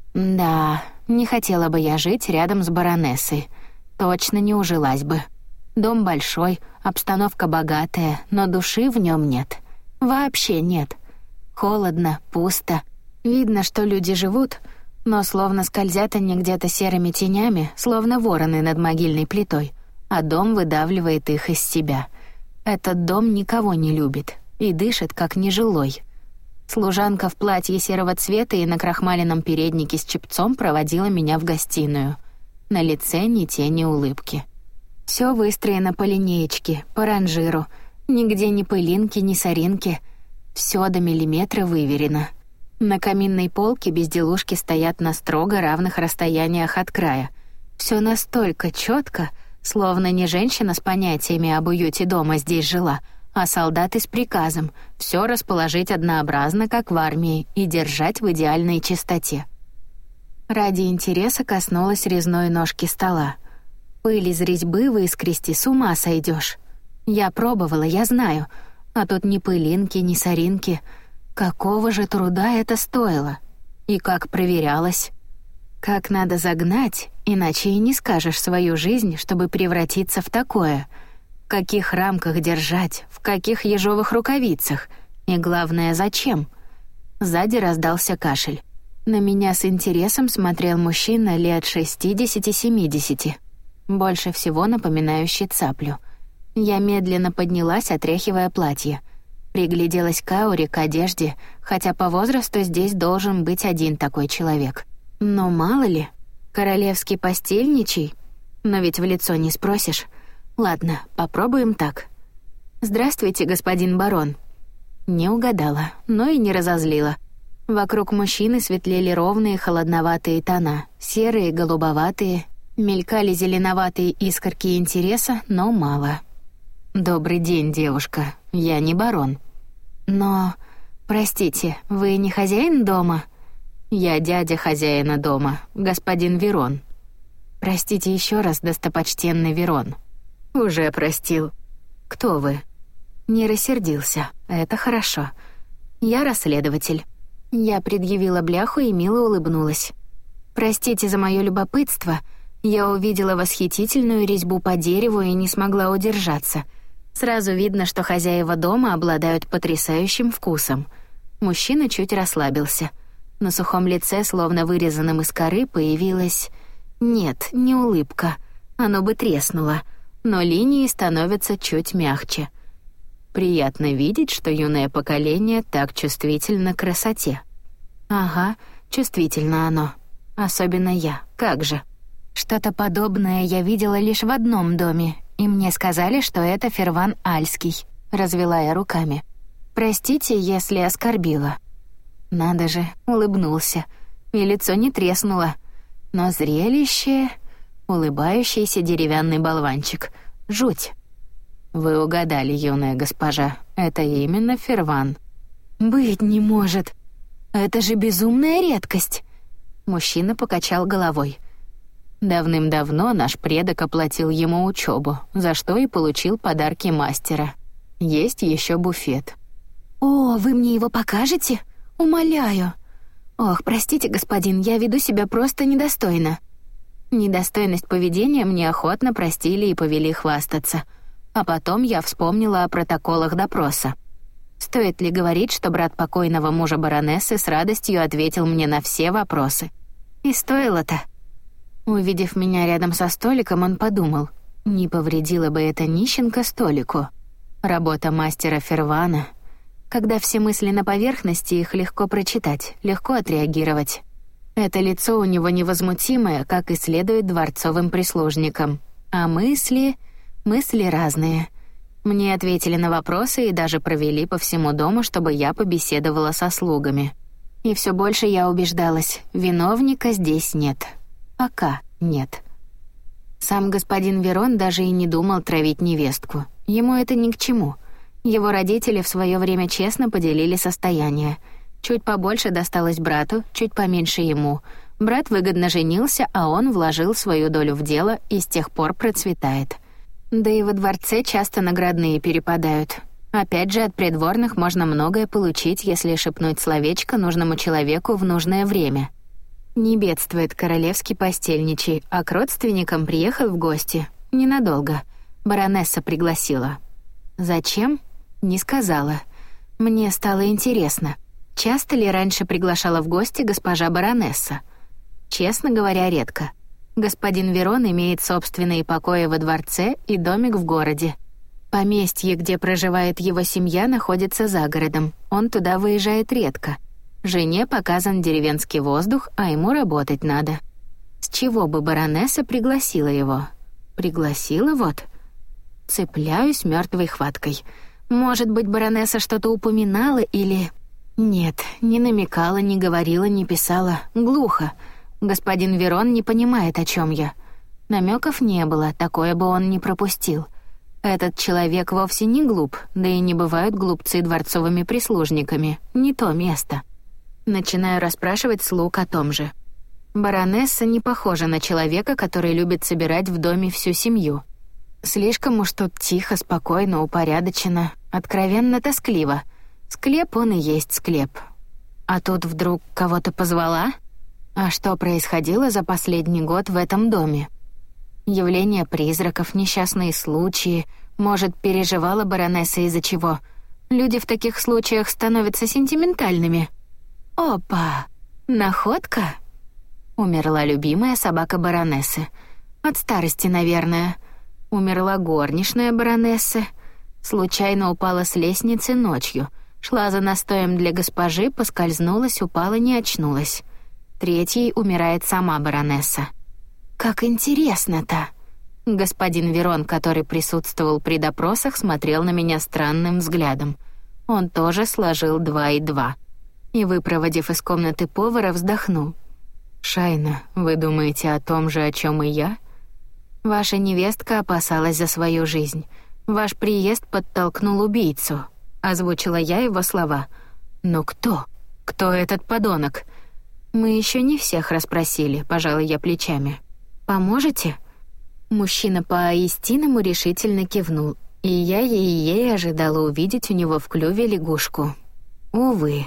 Да, не хотела бы я жить рядом с баронессой. Точно не ужилась бы. Дом большой, обстановка богатая, но души в нем нет. Вообще нет. Холодно, пусто. Видно, что люди живут, но словно скользят они где-то серыми тенями, словно вороны над могильной плитой, а дом выдавливает их из себя. Этот дом никого не любит и дышит, как нежилой. Служанка в платье серого цвета и на крахмаленном переднике с чепцом проводила меня в гостиную. На лице ни тени улыбки. Все выстроено по линеечке, по ранжиру. Нигде ни пылинки, ни соринки. Все до миллиметра выверено. На каминной полке безделушки стоят на строго равных расстояниях от края. Все настолько четко, словно не женщина с понятиями об уюте дома здесь жила, а солдаты с приказом все расположить однообразно, как в армии, и держать в идеальной чистоте. Ради интереса коснулась резной ножки стола. Пыль из резьбы выскрести, с ума сойдешь. Я пробовала, я знаю, а тут ни пылинки, ни соринки. Какого же труда это стоило? И как проверялось? Как надо загнать, иначе и не скажешь свою жизнь, чтобы превратиться в такое. В каких рамках держать, в каких ежовых рукавицах? И главное, зачем? Сзади раздался кашель. На меня с интересом смотрел мужчина лет шестидесяти-семидесяти, больше всего напоминающий цаплю. Я медленно поднялась, отряхивая платье. Пригляделась к ауре, к одежде, хотя по возрасту здесь должен быть один такой человек. Но мало ли, королевский постельничий, но ведь в лицо не спросишь. Ладно, попробуем так. «Здравствуйте, господин барон». Не угадала, но и не разозлила. Вокруг мужчины светлели ровные холодноватые тона, серые, голубоватые, мелькали зеленоватые искорки интереса, но мало. «Добрый день, девушка, я не барон». «Но, простите, вы не хозяин дома?» «Я дядя хозяина дома, господин Верон». «Простите еще раз, достопочтенный Верон». «Уже простил». «Кто вы?» Не рассердился, это хорошо. «Я расследователь». Я предъявила бляху и мило улыбнулась. «Простите за мое любопытство, я увидела восхитительную резьбу по дереву и не смогла удержаться. Сразу видно, что хозяева дома обладают потрясающим вкусом». Мужчина чуть расслабился. На сухом лице, словно вырезанном из коры, появилась... Нет, не улыбка, оно бы треснуло, но линии становятся чуть мягче. Приятно видеть, что юное поколение так чувствительно к красоте. Ага, чувствительно оно. Особенно я, как же. Что-то подобное я видела лишь в одном доме, и мне сказали, что это Ферван Альский, развела я руками. Простите, если оскорбила. Надо же, улыбнулся, и лицо не треснуло. Но зрелище... Улыбающийся деревянный болванчик. Жуть. «Вы угадали, юная госпожа, это именно Ферван». «Быть не может. Это же безумная редкость». Мужчина покачал головой. Давным-давно наш предок оплатил ему учебу, за что и получил подарки мастера. Есть еще буфет. «О, вы мне его покажете? Умоляю». «Ох, простите, господин, я веду себя просто недостойно». Недостойность поведения мне охотно простили и повели хвастаться. А потом я вспомнила о протоколах допроса. Стоит ли говорить, что брат покойного мужа баронессы с радостью ответил мне на все вопросы? И стоило-то. Увидев меня рядом со столиком, он подумал, не повредила бы эта нищенка столику. Работа мастера Фервана. Когда все мысли на поверхности, их легко прочитать, легко отреагировать. Это лицо у него невозмутимое, как и следует дворцовым прислужникам. А мысли... мысли разные. Мне ответили на вопросы и даже провели по всему дому, чтобы я побеседовала со слугами. И все больше я убеждалась, виновника здесь нет. Пока нет. Сам господин Верон даже и не думал травить невестку. Ему это ни к чему. Его родители в свое время честно поделили состояние. Чуть побольше досталось брату, чуть поменьше ему. Брат выгодно женился, а он вложил свою долю в дело и с тех пор процветает. Да и во дворце часто наградные перепадают. Опять же, от придворных можно многое получить, если шепнуть словечко нужному человеку в нужное время. Не бедствует королевский постельничий, а к родственникам приехал в гости. Ненадолго. Баронесса пригласила. Зачем? Не сказала. Мне стало интересно, часто ли раньше приглашала в гости госпожа баронесса? Честно говоря, редко. Господин Верон имеет собственные покои во дворце и домик в городе. Поместье, где проживает его семья, находится за городом. Он туда выезжает редко. Жене показан деревенский воздух, а ему работать надо. С чего бы баронесса пригласила его? Пригласила вот. Цепляюсь мертвой хваткой. Может быть, баронесса что-то упоминала или... Нет, не намекала, не говорила, не писала. Глухо. Господин Верон не понимает, о чем я. Намеков не было, такое бы он не пропустил. Этот человек вовсе не глуп, да и не бывают глупцы дворцовыми прислужниками. Не то место. Начинаю расспрашивать слуг о том же. Баронесса не похожа на человека, который любит собирать в доме всю семью. Слишком уж тут тихо, спокойно, упорядочено, откровенно тоскливо. Склеп он и есть склеп. А тут вдруг кого-то позвала? А что происходило за последний год в этом доме? Явления призраков, несчастные случаи. Может, переживала баронесса из-за чего? Люди в таких случаях становятся сентиментальными. Опа! Находка? Умерла любимая собака баронессы. От старости, наверное. Умерла горничная баронессы. Случайно упала с лестницы ночью. Шла за настоем для госпожи, поскользнулась, упала, не очнулась. Третьей умирает сама баронесса. Как интересно-то. Господин Верон, который присутствовал при допросах, смотрел на меня странным взглядом. Он тоже сложил два и два. И, выпроводив из комнаты повара, вздохнул. «Шайна, вы думаете о том же, о чем и я? Ваша невестка опасалась за свою жизнь. Ваш приезд подтолкнул убийцу», — озвучила я его слова. «Но кто? Кто этот подонок?» «Мы еще не всех расспросили», — пожала я плечами. «Поможете?» Мужчина по-истинному решительно кивнул, и я ей-ей ожидала увидеть у него в клюве лягушку. Увы.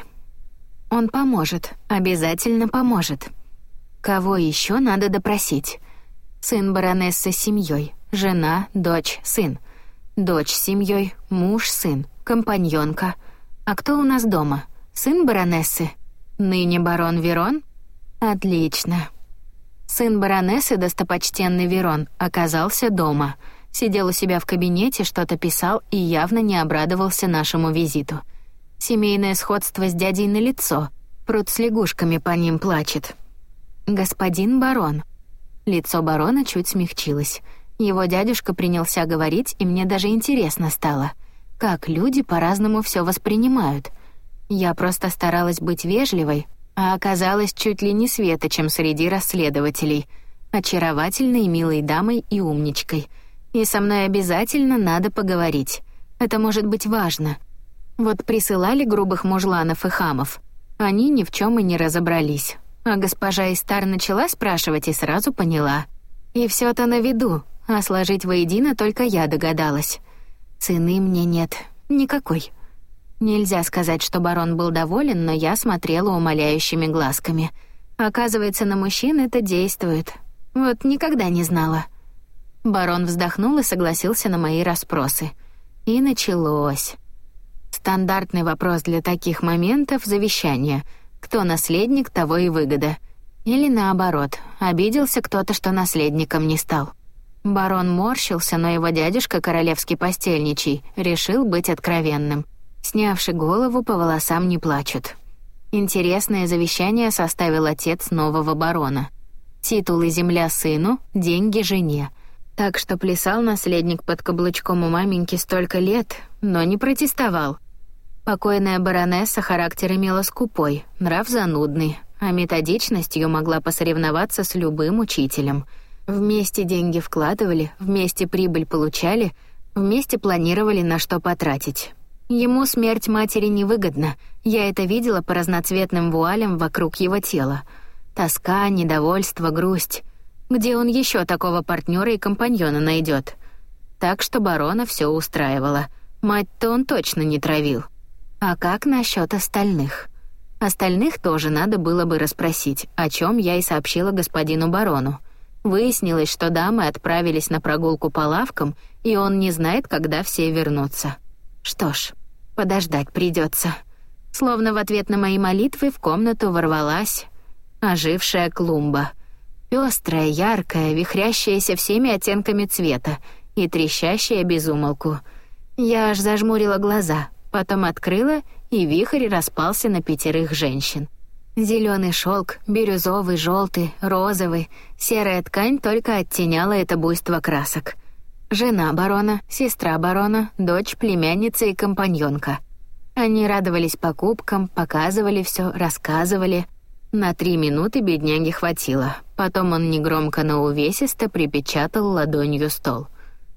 Он поможет, обязательно поможет. Кого еще надо допросить? Сын баронессы с семьей, жена, дочь, сын. Дочь с семьей, муж, сын, компаньонка. А кто у нас дома? Сын баронессы? Ныне барон Верон? Отлично. Сын баронессы, достопочтенный Верон, оказался дома. Сидел у себя в кабинете, что-то писал и явно не обрадовался нашему визиту. Семейное сходство с дядей налицо, пруд с лягушками по ним плачет. «Господин барон». Лицо барона чуть смягчилось. Его дядюшка принялся говорить, и мне даже интересно стало, как люди по-разному все воспринимают. Я просто старалась быть вежливой, а оказалась чуть ли не светочем среди расследователей, очаровательной, милой дамой и умничкой. И со мной обязательно надо поговорить. Это может быть важно. Вот присылали грубых мужланов и хамов. Они ни в чем и не разобрались. А госпожа Истар начала спрашивать и сразу поняла. И все-то на виду, а сложить воедино только я догадалась. Цены мне нет. Никакой. Нельзя сказать, что барон был доволен, но я смотрела умоляющими глазками. Оказывается, на мужчин это действует. Вот никогда не знала. Барон вздохнул и согласился на мои расспросы. И началось. Стандартный вопрос для таких моментов — завещание. Кто наследник, того и выгода. Или наоборот, обиделся кто-то, что наследником не стал. Барон морщился, но его дядюшка, королевский постельничий, решил быть откровенным. Снявши голову, по волосам не плачут. Интересное завещание составил отец нового барона. Титул и земля сыну, деньги жене. Так что плясал наследник под каблучком у маменьки столько лет, но не протестовал. Покойная баронесса характер имела скупой, нрав занудный, а методичностью могла посоревноваться с любым учителем. Вместе деньги вкладывали, вместе прибыль получали, вместе планировали, на что потратить. Ему смерть матери невыгодна, я это видела по разноцветным вуалям вокруг его тела. Тоска, недовольство, грусть. Где он еще такого партнера и компаньона найдет? Так что барона все устраивало. Мать-то он точно не травил. А как насчет остальных? Остальных тоже надо было бы расспросить, о чем я и сообщила господину барону. Выяснилось, что дамы отправились на прогулку по лавкам, и он не знает, когда все вернутся. Что ж, подождать придется. Словно в ответ на мои молитвы в комнату ворвалась ожившая клумба. Пёстрая, яркая, вихрящаяся всеми оттенками цвета и трещащая без умолку. Я аж зажмурила глаза, потом открыла, и вихрь распался на пятерых женщин. Зеленый шелк, бирюзовый, желтый, розовый, серая ткань только оттеняла это буйство красок. Жена барона, сестра барона, дочь, племянница и компаньонка. Они радовались покупкам, показывали все, рассказывали. На три минуты бедняги хватило. Потом он негромко, но увесисто припечатал ладонью стол.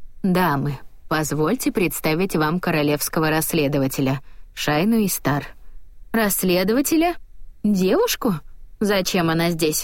«Дамы, позвольте представить вам королевского расследователя, Шайну Истар». «Расследователя? Девушку? Зачем она здесь?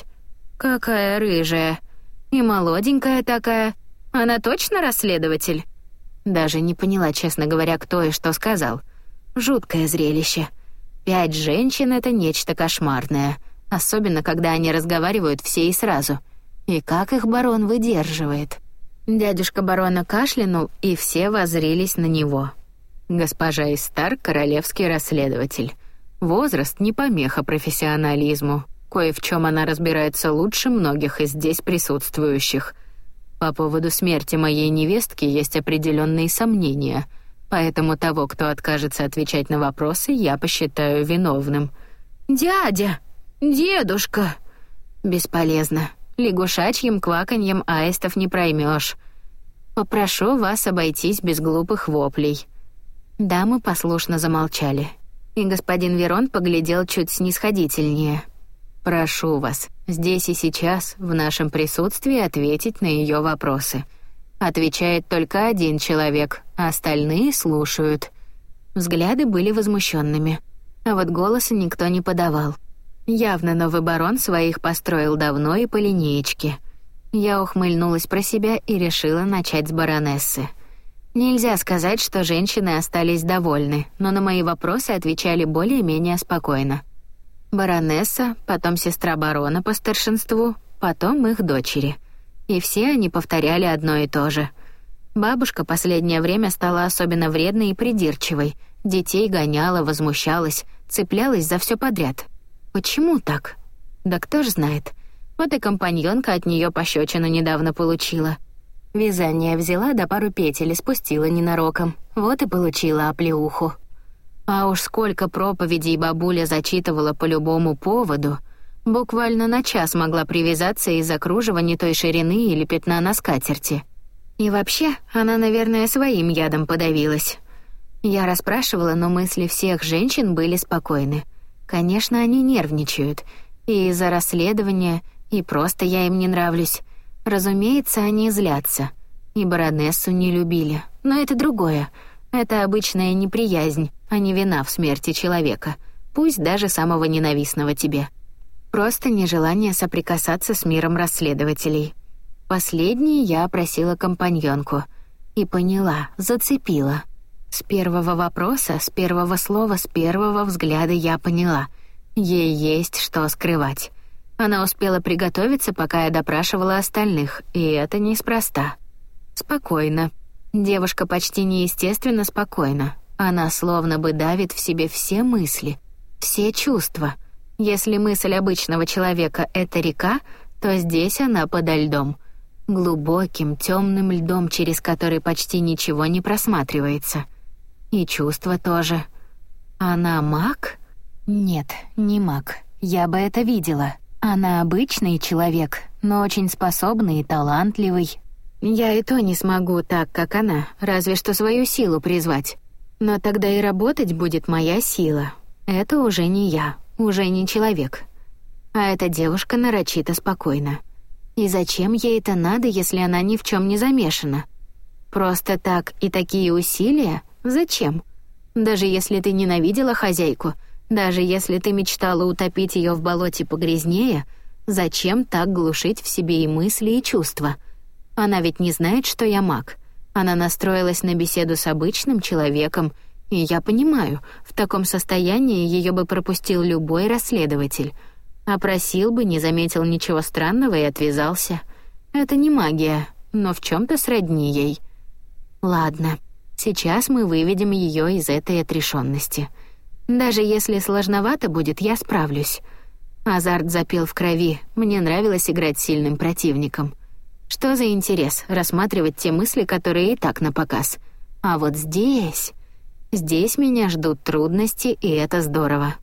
Какая рыжая. И молоденькая такая. Она точно расследователь?» Даже не поняла, честно говоря, кто и что сказал. Жуткое зрелище. Пять женщин — это нечто кошмарное, особенно когда они разговаривают все и сразу. И как их барон выдерживает? Дядюшка барона кашлянул, и все воззрились на него. Госпожа Истар — королевский расследователь. Возраст не помеха профессионализму. Кое в чем она разбирается лучше многих из здесь присутствующих. По поводу смерти моей невестки есть определенные сомнения, поэтому того, кто откажется отвечать на вопросы, я посчитаю виновным. «Дядя! Дедушка!» «Бесполезно. Лягушачьим кваканьем аистов не проймешь. Попрошу вас обойтись без глупых воплей». Дамы послушно замолчали, и господин Верон поглядел чуть снисходительнее. «Прошу вас, здесь и сейчас, в нашем присутствии, ответить на ее вопросы. Отвечает только один человек, а остальные слушают». Взгляды были возмущенными, а вот голоса никто не подавал. Явно новый барон своих построил давно и по линеечке. Я ухмыльнулась про себя и решила начать с баронессы. Нельзя сказать, что женщины остались довольны, но на мои вопросы отвечали более-менее спокойно. Баронесса, потом сестра барона по старшинству, потом их дочери. И все они повторяли одно и то же. Бабушка последнее время стала особенно вредной и придирчивой. Детей гоняла, возмущалась, цеплялась за все подряд. Почему так? Да кто ж знает. Вот и компаньонка от нее пощечину недавно получила. Вязание взяла, да пару петель спустила ненароком. Вот и получила оплеуху. А уж сколько проповедей бабуля зачитывала по любому поводу. Буквально на час могла привязаться из-за кружева не той ширины или пятна на скатерти. И вообще, она, наверное, своим ядом подавилась. Я расспрашивала, но мысли всех женщин были спокойны. Конечно, они нервничают. И из-за расследования, и просто я им не нравлюсь. Разумеется, они злятся. И баронессу не любили. Но это другое. Это обычная неприязнь, а не вина в смерти человека. Пусть даже самого ненавистного тебе. Просто нежелание соприкасаться с миром расследователей. Последней я опросила компаньонку. И поняла, зацепила. С первого вопроса, с первого слова, с первого взгляда я поняла. Ей есть что скрывать. Она успела приготовиться, пока я допрашивала остальных, и это неспроста. Спокойно. Девушка почти неестественно спокойна. Она словно бы давит в себе все мысли, все чувства. Если мысль обычного человека — это река, то здесь она подо льдом. Глубоким, темным льдом, через который почти ничего не просматривается. И чувства тоже. Она маг? Нет, не маг. Я бы это видела. Она обычный человек, но очень способный и талантливый. Я и то не смогу так, как она, разве что свою силу призвать. Но тогда и работать будет моя сила. Это уже не я, уже не человек. А эта девушка нарочито спокойна. И зачем ей это надо, если она ни в чем не замешана? Просто так и такие усилия? Зачем? Даже если ты ненавидела хозяйку, даже если ты мечтала утопить ее в болоте погрязнее, зачем так глушить в себе и мысли, и чувства? Она ведь не знает, что я маг. Она настроилась на беседу с обычным человеком, и я понимаю, в таком состоянии ее бы пропустил любой расследователь. Опросил бы, не заметил ничего странного и отвязался. Это не магия, но в чем-то сродни ей. Ладно, сейчас мы выведем ее из этой отрешенности. Даже если сложновато будет, я справлюсь. Азарт запел в крови, мне нравилось играть сильным противником. Что за интерес рассматривать те мысли, которые и так напоказ? А вот здесь... Здесь меня ждут трудности, и это здорово.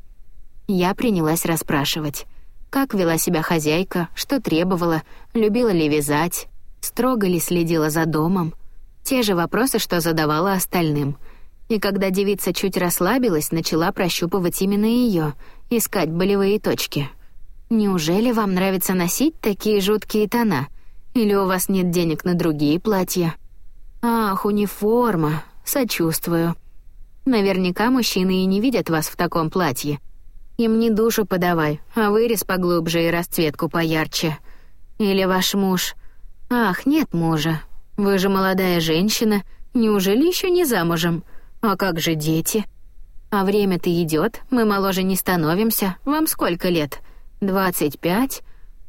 Я принялась расспрашивать. Как вела себя хозяйка, что требовала, любила ли вязать, строго ли следила за домом. Те же вопросы, что задавала остальным. И когда девица чуть расслабилась, начала прощупывать именно ее, искать болевые точки. «Неужели вам нравится носить такие жуткие тона? Или у вас нет денег на другие платья?» «Ах, униформа, сочувствую. Наверняка мужчины и не видят вас в таком платье. Им не душу подавай, а вырез поглубже и расцветку поярче. Или ваш муж... Ах, нет мужа. Вы же молодая женщина, неужели еще не замужем? А как же дети?» А время-то идет, мы моложе не становимся. Вам сколько лет? Двадцать пять?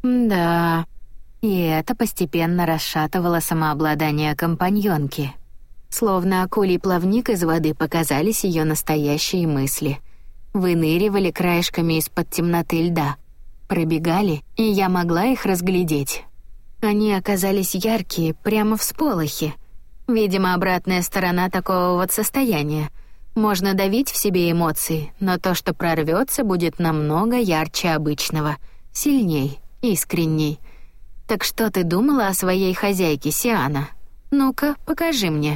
Да. И это постепенно расшатывало самообладание компаньонки. Словно акулий плавник из воды показались ее настоящие мысли. Выныривали краешками из-под темноты льда. Пробегали, и я могла их разглядеть. Они оказались яркие, прямо всполохи. Видимо, обратная сторона такого вот состояния. Можно давить в себе эмоции, но то, что прорвется, будет намного ярче обычного, сильней, искренней. Так что ты думала о своей хозяйке, Сиана? Ну-ка, покажи мне.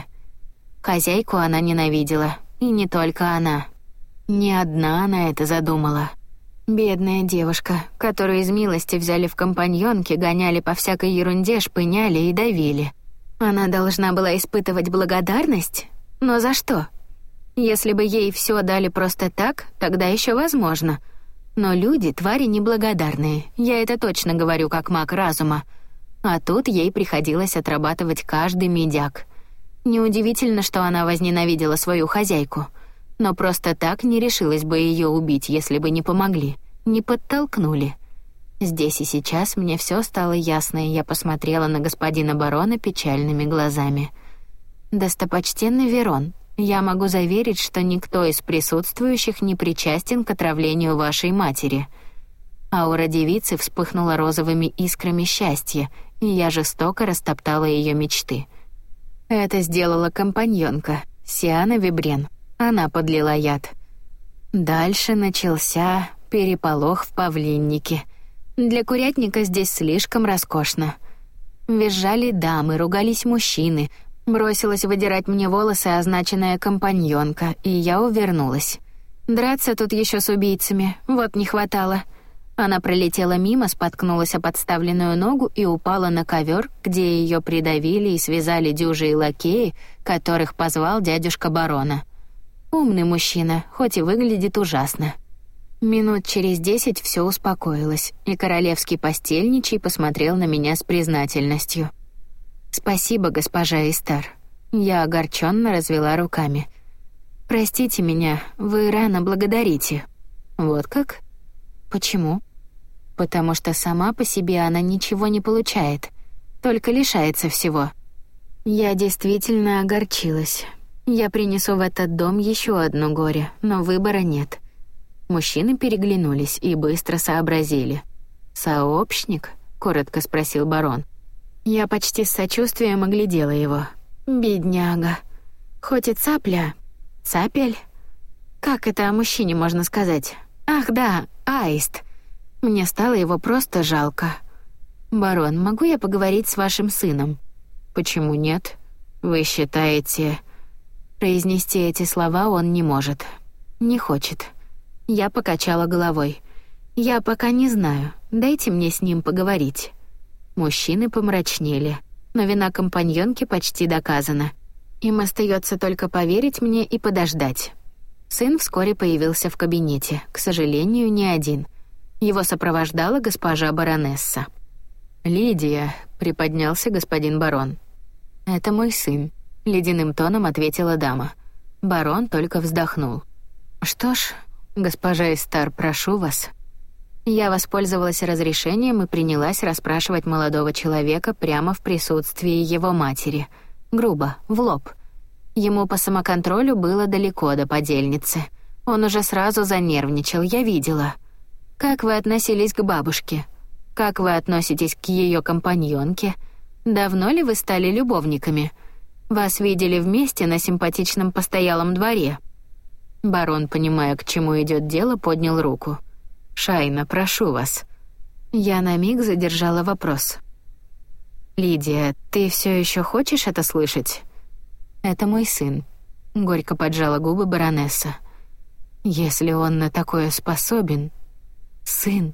Хозяйку она ненавидела, и не только она. Не одна она это задумала. Бедная девушка, которую из милости взяли в компаньонки, гоняли по всякой ерунде, шпыняли и давили. Она должна была испытывать благодарность? Но за что? Если бы ей все дали просто так, тогда еще возможно. Но люди — твари неблагодарные, я это точно говорю как маг разума. А тут ей приходилось отрабатывать каждый медяк. Неудивительно, что она возненавидела свою хозяйку. Но просто так не решилась бы ее убить, если бы не помогли, не подтолкнули. Здесь и сейчас мне все стало ясно, и я посмотрела на господина барона печальными глазами. «Достопочтенный Верон, я могу заверить, что никто из присутствующих не причастен к отравлению вашей матери». Аура девицы вспыхнула розовыми искрами счастья, и я жестоко растоптала ее мечты. Это сделала компаньонка, Сиана Вибрен. Она подлила яд. Дальше начался переполох в павлиннике. Для курятника здесь слишком роскошно. Визжали дамы, ругались мужчины. Бросилась выдирать мне волосы означенная компаньонка, и я увернулась. Драться тут еще с убийцами, вот не хватало. Она пролетела мимо, споткнулась о подставленную ногу и упала на ковер, где ее придавили и связали дюжи и лакеи, которых позвал дядюшка барона. Умный мужчина, хоть и выглядит ужасно. Минут через десять все успокоилось, и королевский постельничий посмотрел на меня с признательностью. «Спасибо, госпожа Эстер». Я огорченно развела руками. «Простите меня, вы рано благодарите». «Вот как?» «Почему?» «Потому что сама по себе она ничего не получает, только лишается всего». Я действительно огорчилась. Я принесу в этот дом еще одно горе, но выбора нет. Мужчины переглянулись и быстро сообразили. «Сообщник?» — коротко спросил барон. Я почти с сочувствием оглядела его. «Бедняга. Хоть и цапля. Цапель? Как это о мужчине можно сказать? Ах да, аист. Мне стало его просто жалко. Барон, могу я поговорить с вашим сыном?» «Почему нет? Вы считаете...» Произнести эти слова он не может. Не хочет. Я покачала головой. «Я пока не знаю. Дайте мне с ним поговорить». Мужчины помрачнели, но вина компаньонки почти доказана. Им остается только поверить мне и подождать. Сын вскоре появился в кабинете, к сожалению, не один. Его сопровождала госпожа баронесса. «Лидия», — приподнялся господин барон. «Это мой сын», — ледяным тоном ответила дама. Барон только вздохнул. «Что ж, госпожа Эстер, прошу вас». Я воспользовалась разрешением и принялась расспрашивать молодого человека прямо в присутствии его матери. Грубо, в лоб. Ему по самоконтролю было далеко до подельницы. Он уже сразу занервничал, я видела. «Как вы относились к бабушке? Как вы относитесь к ее компаньонке? Давно ли вы стали любовниками? Вас видели вместе на симпатичном постоялом дворе?» Барон, понимая, к чему идет дело, поднял руку. «Шайна, прошу вас». Я на миг задержала вопрос. «Лидия, ты все еще хочешь это слышать?» «Это мой сын», — горько поджала губы баронесса. «Если он на такое способен...» «Сын...»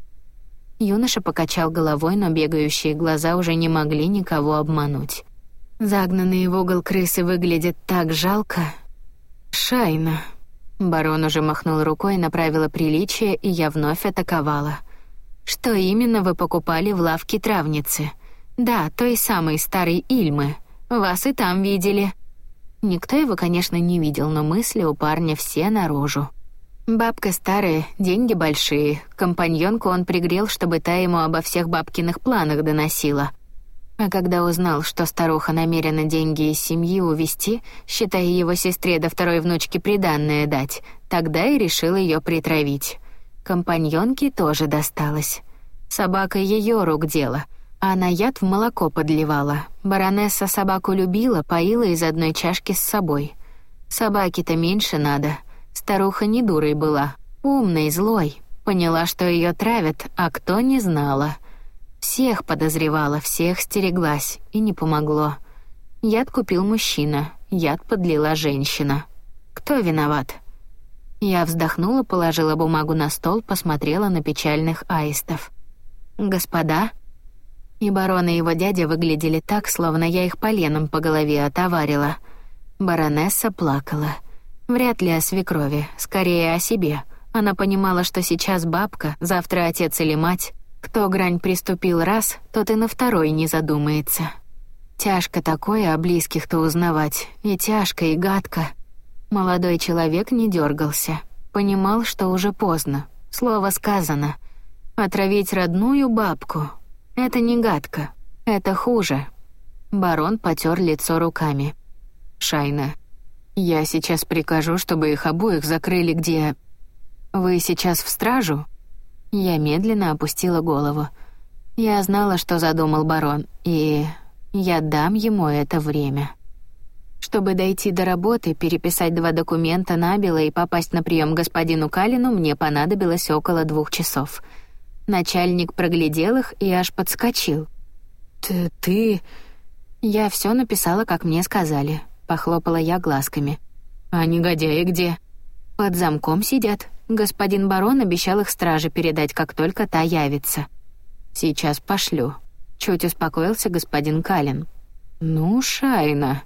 Юноша покачал головой, но бегающие глаза уже не могли никого обмануть. Загнанные в угол крысы выглядят так жалко. «Шайна...» Барон уже махнул рукой, направила приличие, и я вновь атаковала. «Что именно вы покупали в лавке травницы? Да, той самой старой Ильмы. Вас и там видели». Никто его, конечно, не видел, но мысли у парня все наружу. Бабка старая, деньги большие. Компаньонку он пригрел, чтобы та ему обо всех бабкиных планах доносила. А когда узнал, что старуха намерена деньги из семьи увести, считая его сестре до второй внучки приданное дать, тогда и решил ее притравить. Компаньонке тоже досталось. Собака ее рук дело, а она яд в молоко подливала. Баронесса собаку любила, поила из одной чашки с собой. Собаке-то меньше надо. Старуха не дурой была, умной, злой. Поняла, что ее травят, а кто не знала. Всех подозревала, всех стереглась, и не помогло. Яд купил мужчина, яд подлила женщина. Кто виноват? Я вздохнула, положила бумагу на стол, посмотрела на печальных аистов. «Господа?» И барон и его дядя выглядели так, словно я их поленом по голове отоварила. Баронесса плакала. Вряд ли о свекрови, скорее о себе. Она понимала, что сейчас бабка, завтра отец или мать. Кто грань приступил раз, тот и на второй не задумается. Тяжко такое о близких-то узнавать, и тяжко, и гадко. Молодой человек не дергался, понимал, что уже поздно. Слово сказано. Отравить родную бабку — это не гадко, это хуже. Барон потер лицо руками. «Шайна, я сейчас прикажу, чтобы их обоих закрыли где... Вы сейчас в стражу?» Я медленно опустила голову. Я знала, что задумал барон, и я дам ему это время. Чтобы дойти до работы, переписать два документа набело и попасть на прием к господину Калину, мне понадобилось около двух часов. Начальник проглядел их и аж подскочил. «Ты... ты...» Я все написала, как мне сказали. Похлопала я глазками. «А негодяи где?» «Под замком сидят. Господин барон обещал их страже передать, как только та явится». «Сейчас пошлю». Чуть успокоился господин Калин. «Ну, Шайна...»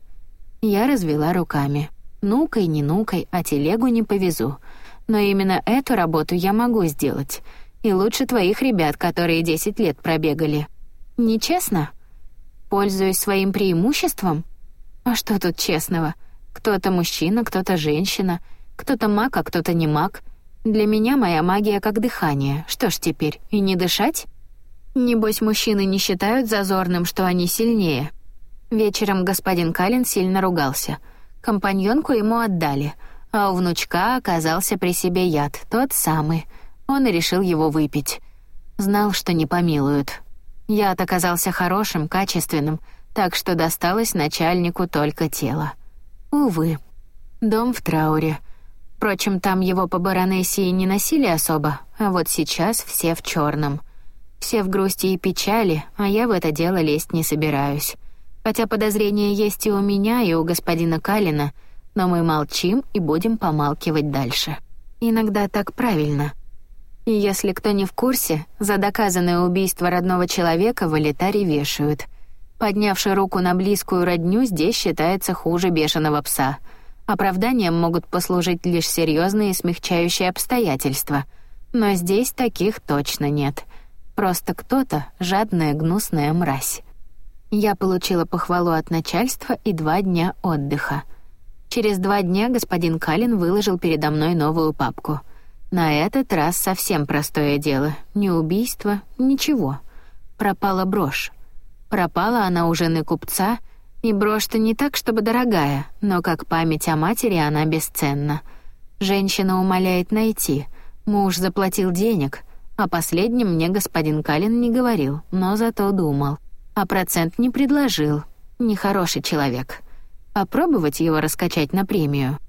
Я развела руками. «Ну-кай, не ну-кай, а телегу не повезу. Но именно эту работу я могу сделать. И лучше твоих ребят, которые десять лет пробегали. Нечестно? Пользуюсь своим преимуществом? А что тут честного? Кто-то мужчина, кто-то женщина, кто-то маг, а кто-то не маг. Для меня моя магия как дыхание. Что ж теперь, и не дышать? Небось, мужчины не считают зазорным, что они сильнее». Вечером господин Калин сильно ругался. Компаньонку ему отдали, а у внучка оказался при себе яд, тот самый. Он и решил его выпить. Знал, что не помилуют. Яд оказался хорошим, качественным, так что досталось начальнику только тело. Увы. Дом в трауре. Впрочем, там его по баронессе не носили особо, а вот сейчас все в черном. Все в грусти и печали, а я в это дело лезть не собираюсь. Хотя подозрения есть и у меня, и у господина Калина, но мы молчим и будем помалкивать дальше. Иногда так правильно. И если кто не в курсе, за доказанное убийство родного человека в элитаре вешают. Поднявший руку на близкую родню здесь считается хуже бешеного пса. Оправданием могут послужить лишь серьезные смягчающие обстоятельства. Но здесь таких точно нет. Просто кто-то жадная гнусная мразь. Я получила похвалу от начальства и два дня отдыха. Через два дня господин Калин выложил передо мной новую папку. На этот раз совсем простое дело. Ни убийство, ничего. Пропала брошь. Пропала она у жены купца, и брошь-то не так, чтобы дорогая, но как память о матери она бесценна. Женщина умоляет найти. Муж заплатил денег, о последнем мне господин Калин не говорил, но зато думал. А процент не предложил. Нехороший человек. Попробовать его раскачать на премию?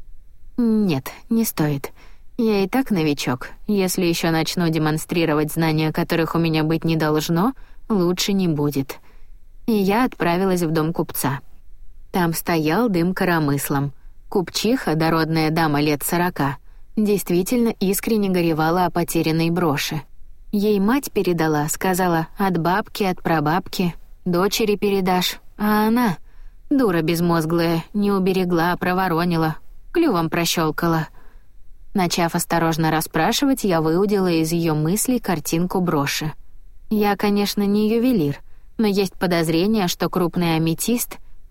Нет, не стоит. Я и так новичок. Если еще начну демонстрировать знания, которых у меня быть не должно, лучше не будет. И я отправилась в дом купца. Там стоял дым коромыслом. Купчиха, дородная дама лет сорока, действительно искренне горевала о потерянной броши. Ей мать передала, сказала, от бабки, от прабабки, дочери передашь. А она, дура безмозглая, не уберегла, а проворонила, клювом прощелкала. Начав осторожно расспрашивать, я выудила из ее мыслей картинку броши. Я, конечно, не ювелир, но есть подозрение, что крупный аметист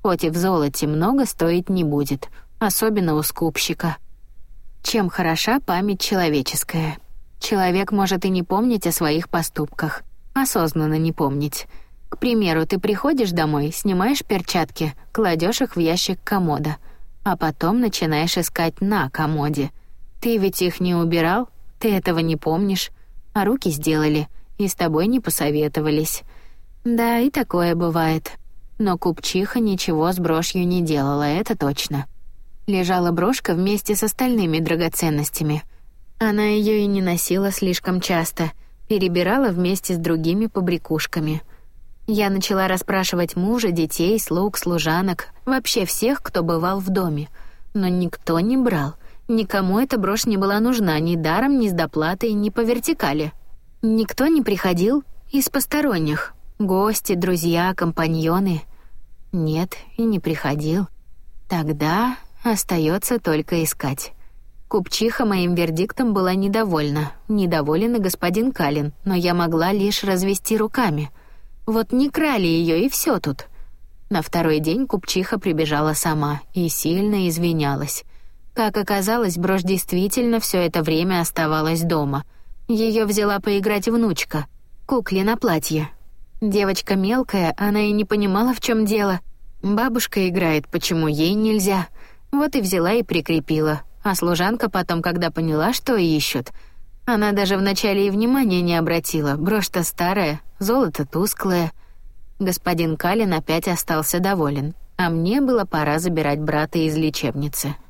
хоть и в золоте много стоить не будет, особенно у скупщика. Чем хороша память человеческая? Человек может и не помнить о своих поступках, осознанно не помнить. К примеру, ты приходишь домой, снимаешь перчатки, кладешь их в ящик комода, а потом начинаешь искать на комоде. Ты ведь их не убирал, ты этого не помнишь, а руки сделали, и с тобой не посоветовались. Да, и такое бывает. Но купчиха ничего с брошью не делала, это точно. Лежала брошка вместе с остальными драгоценностями. Она ее и не носила слишком часто, перебирала вместе с другими побрякушками. Я начала расспрашивать мужа, детей, слуг, служанок, вообще всех, кто бывал в доме. Но никто не брал. Никому эта брошь не была нужна ни даром, ни с доплатой, ни по вертикали. Никто не приходил из посторонних. Гости, друзья, компаньоны. Нет, и не приходил. Тогда остается только искать. Купчиха моим вердиктом была недовольна. Недоволен и господин Калин, но я могла лишь развести руками. Вот не крали ее, и все тут. На второй день купчиха прибежала сама и сильно извинялась. Как оказалось, брошь действительно все это время оставалась дома. Ее взяла поиграть внучка, кукле на платье. Девочка мелкая, она и не понимала, в чем дело. Бабушка играет, почему ей нельзя? Вот и взяла и прикрепила. А служанка потом, когда поняла, что ищут, она даже вначале и внимания не обратила. Брошь-то старая, золото тусклое. Господин Калин опять остался доволен, а мне было пора забирать брата из лечебницы.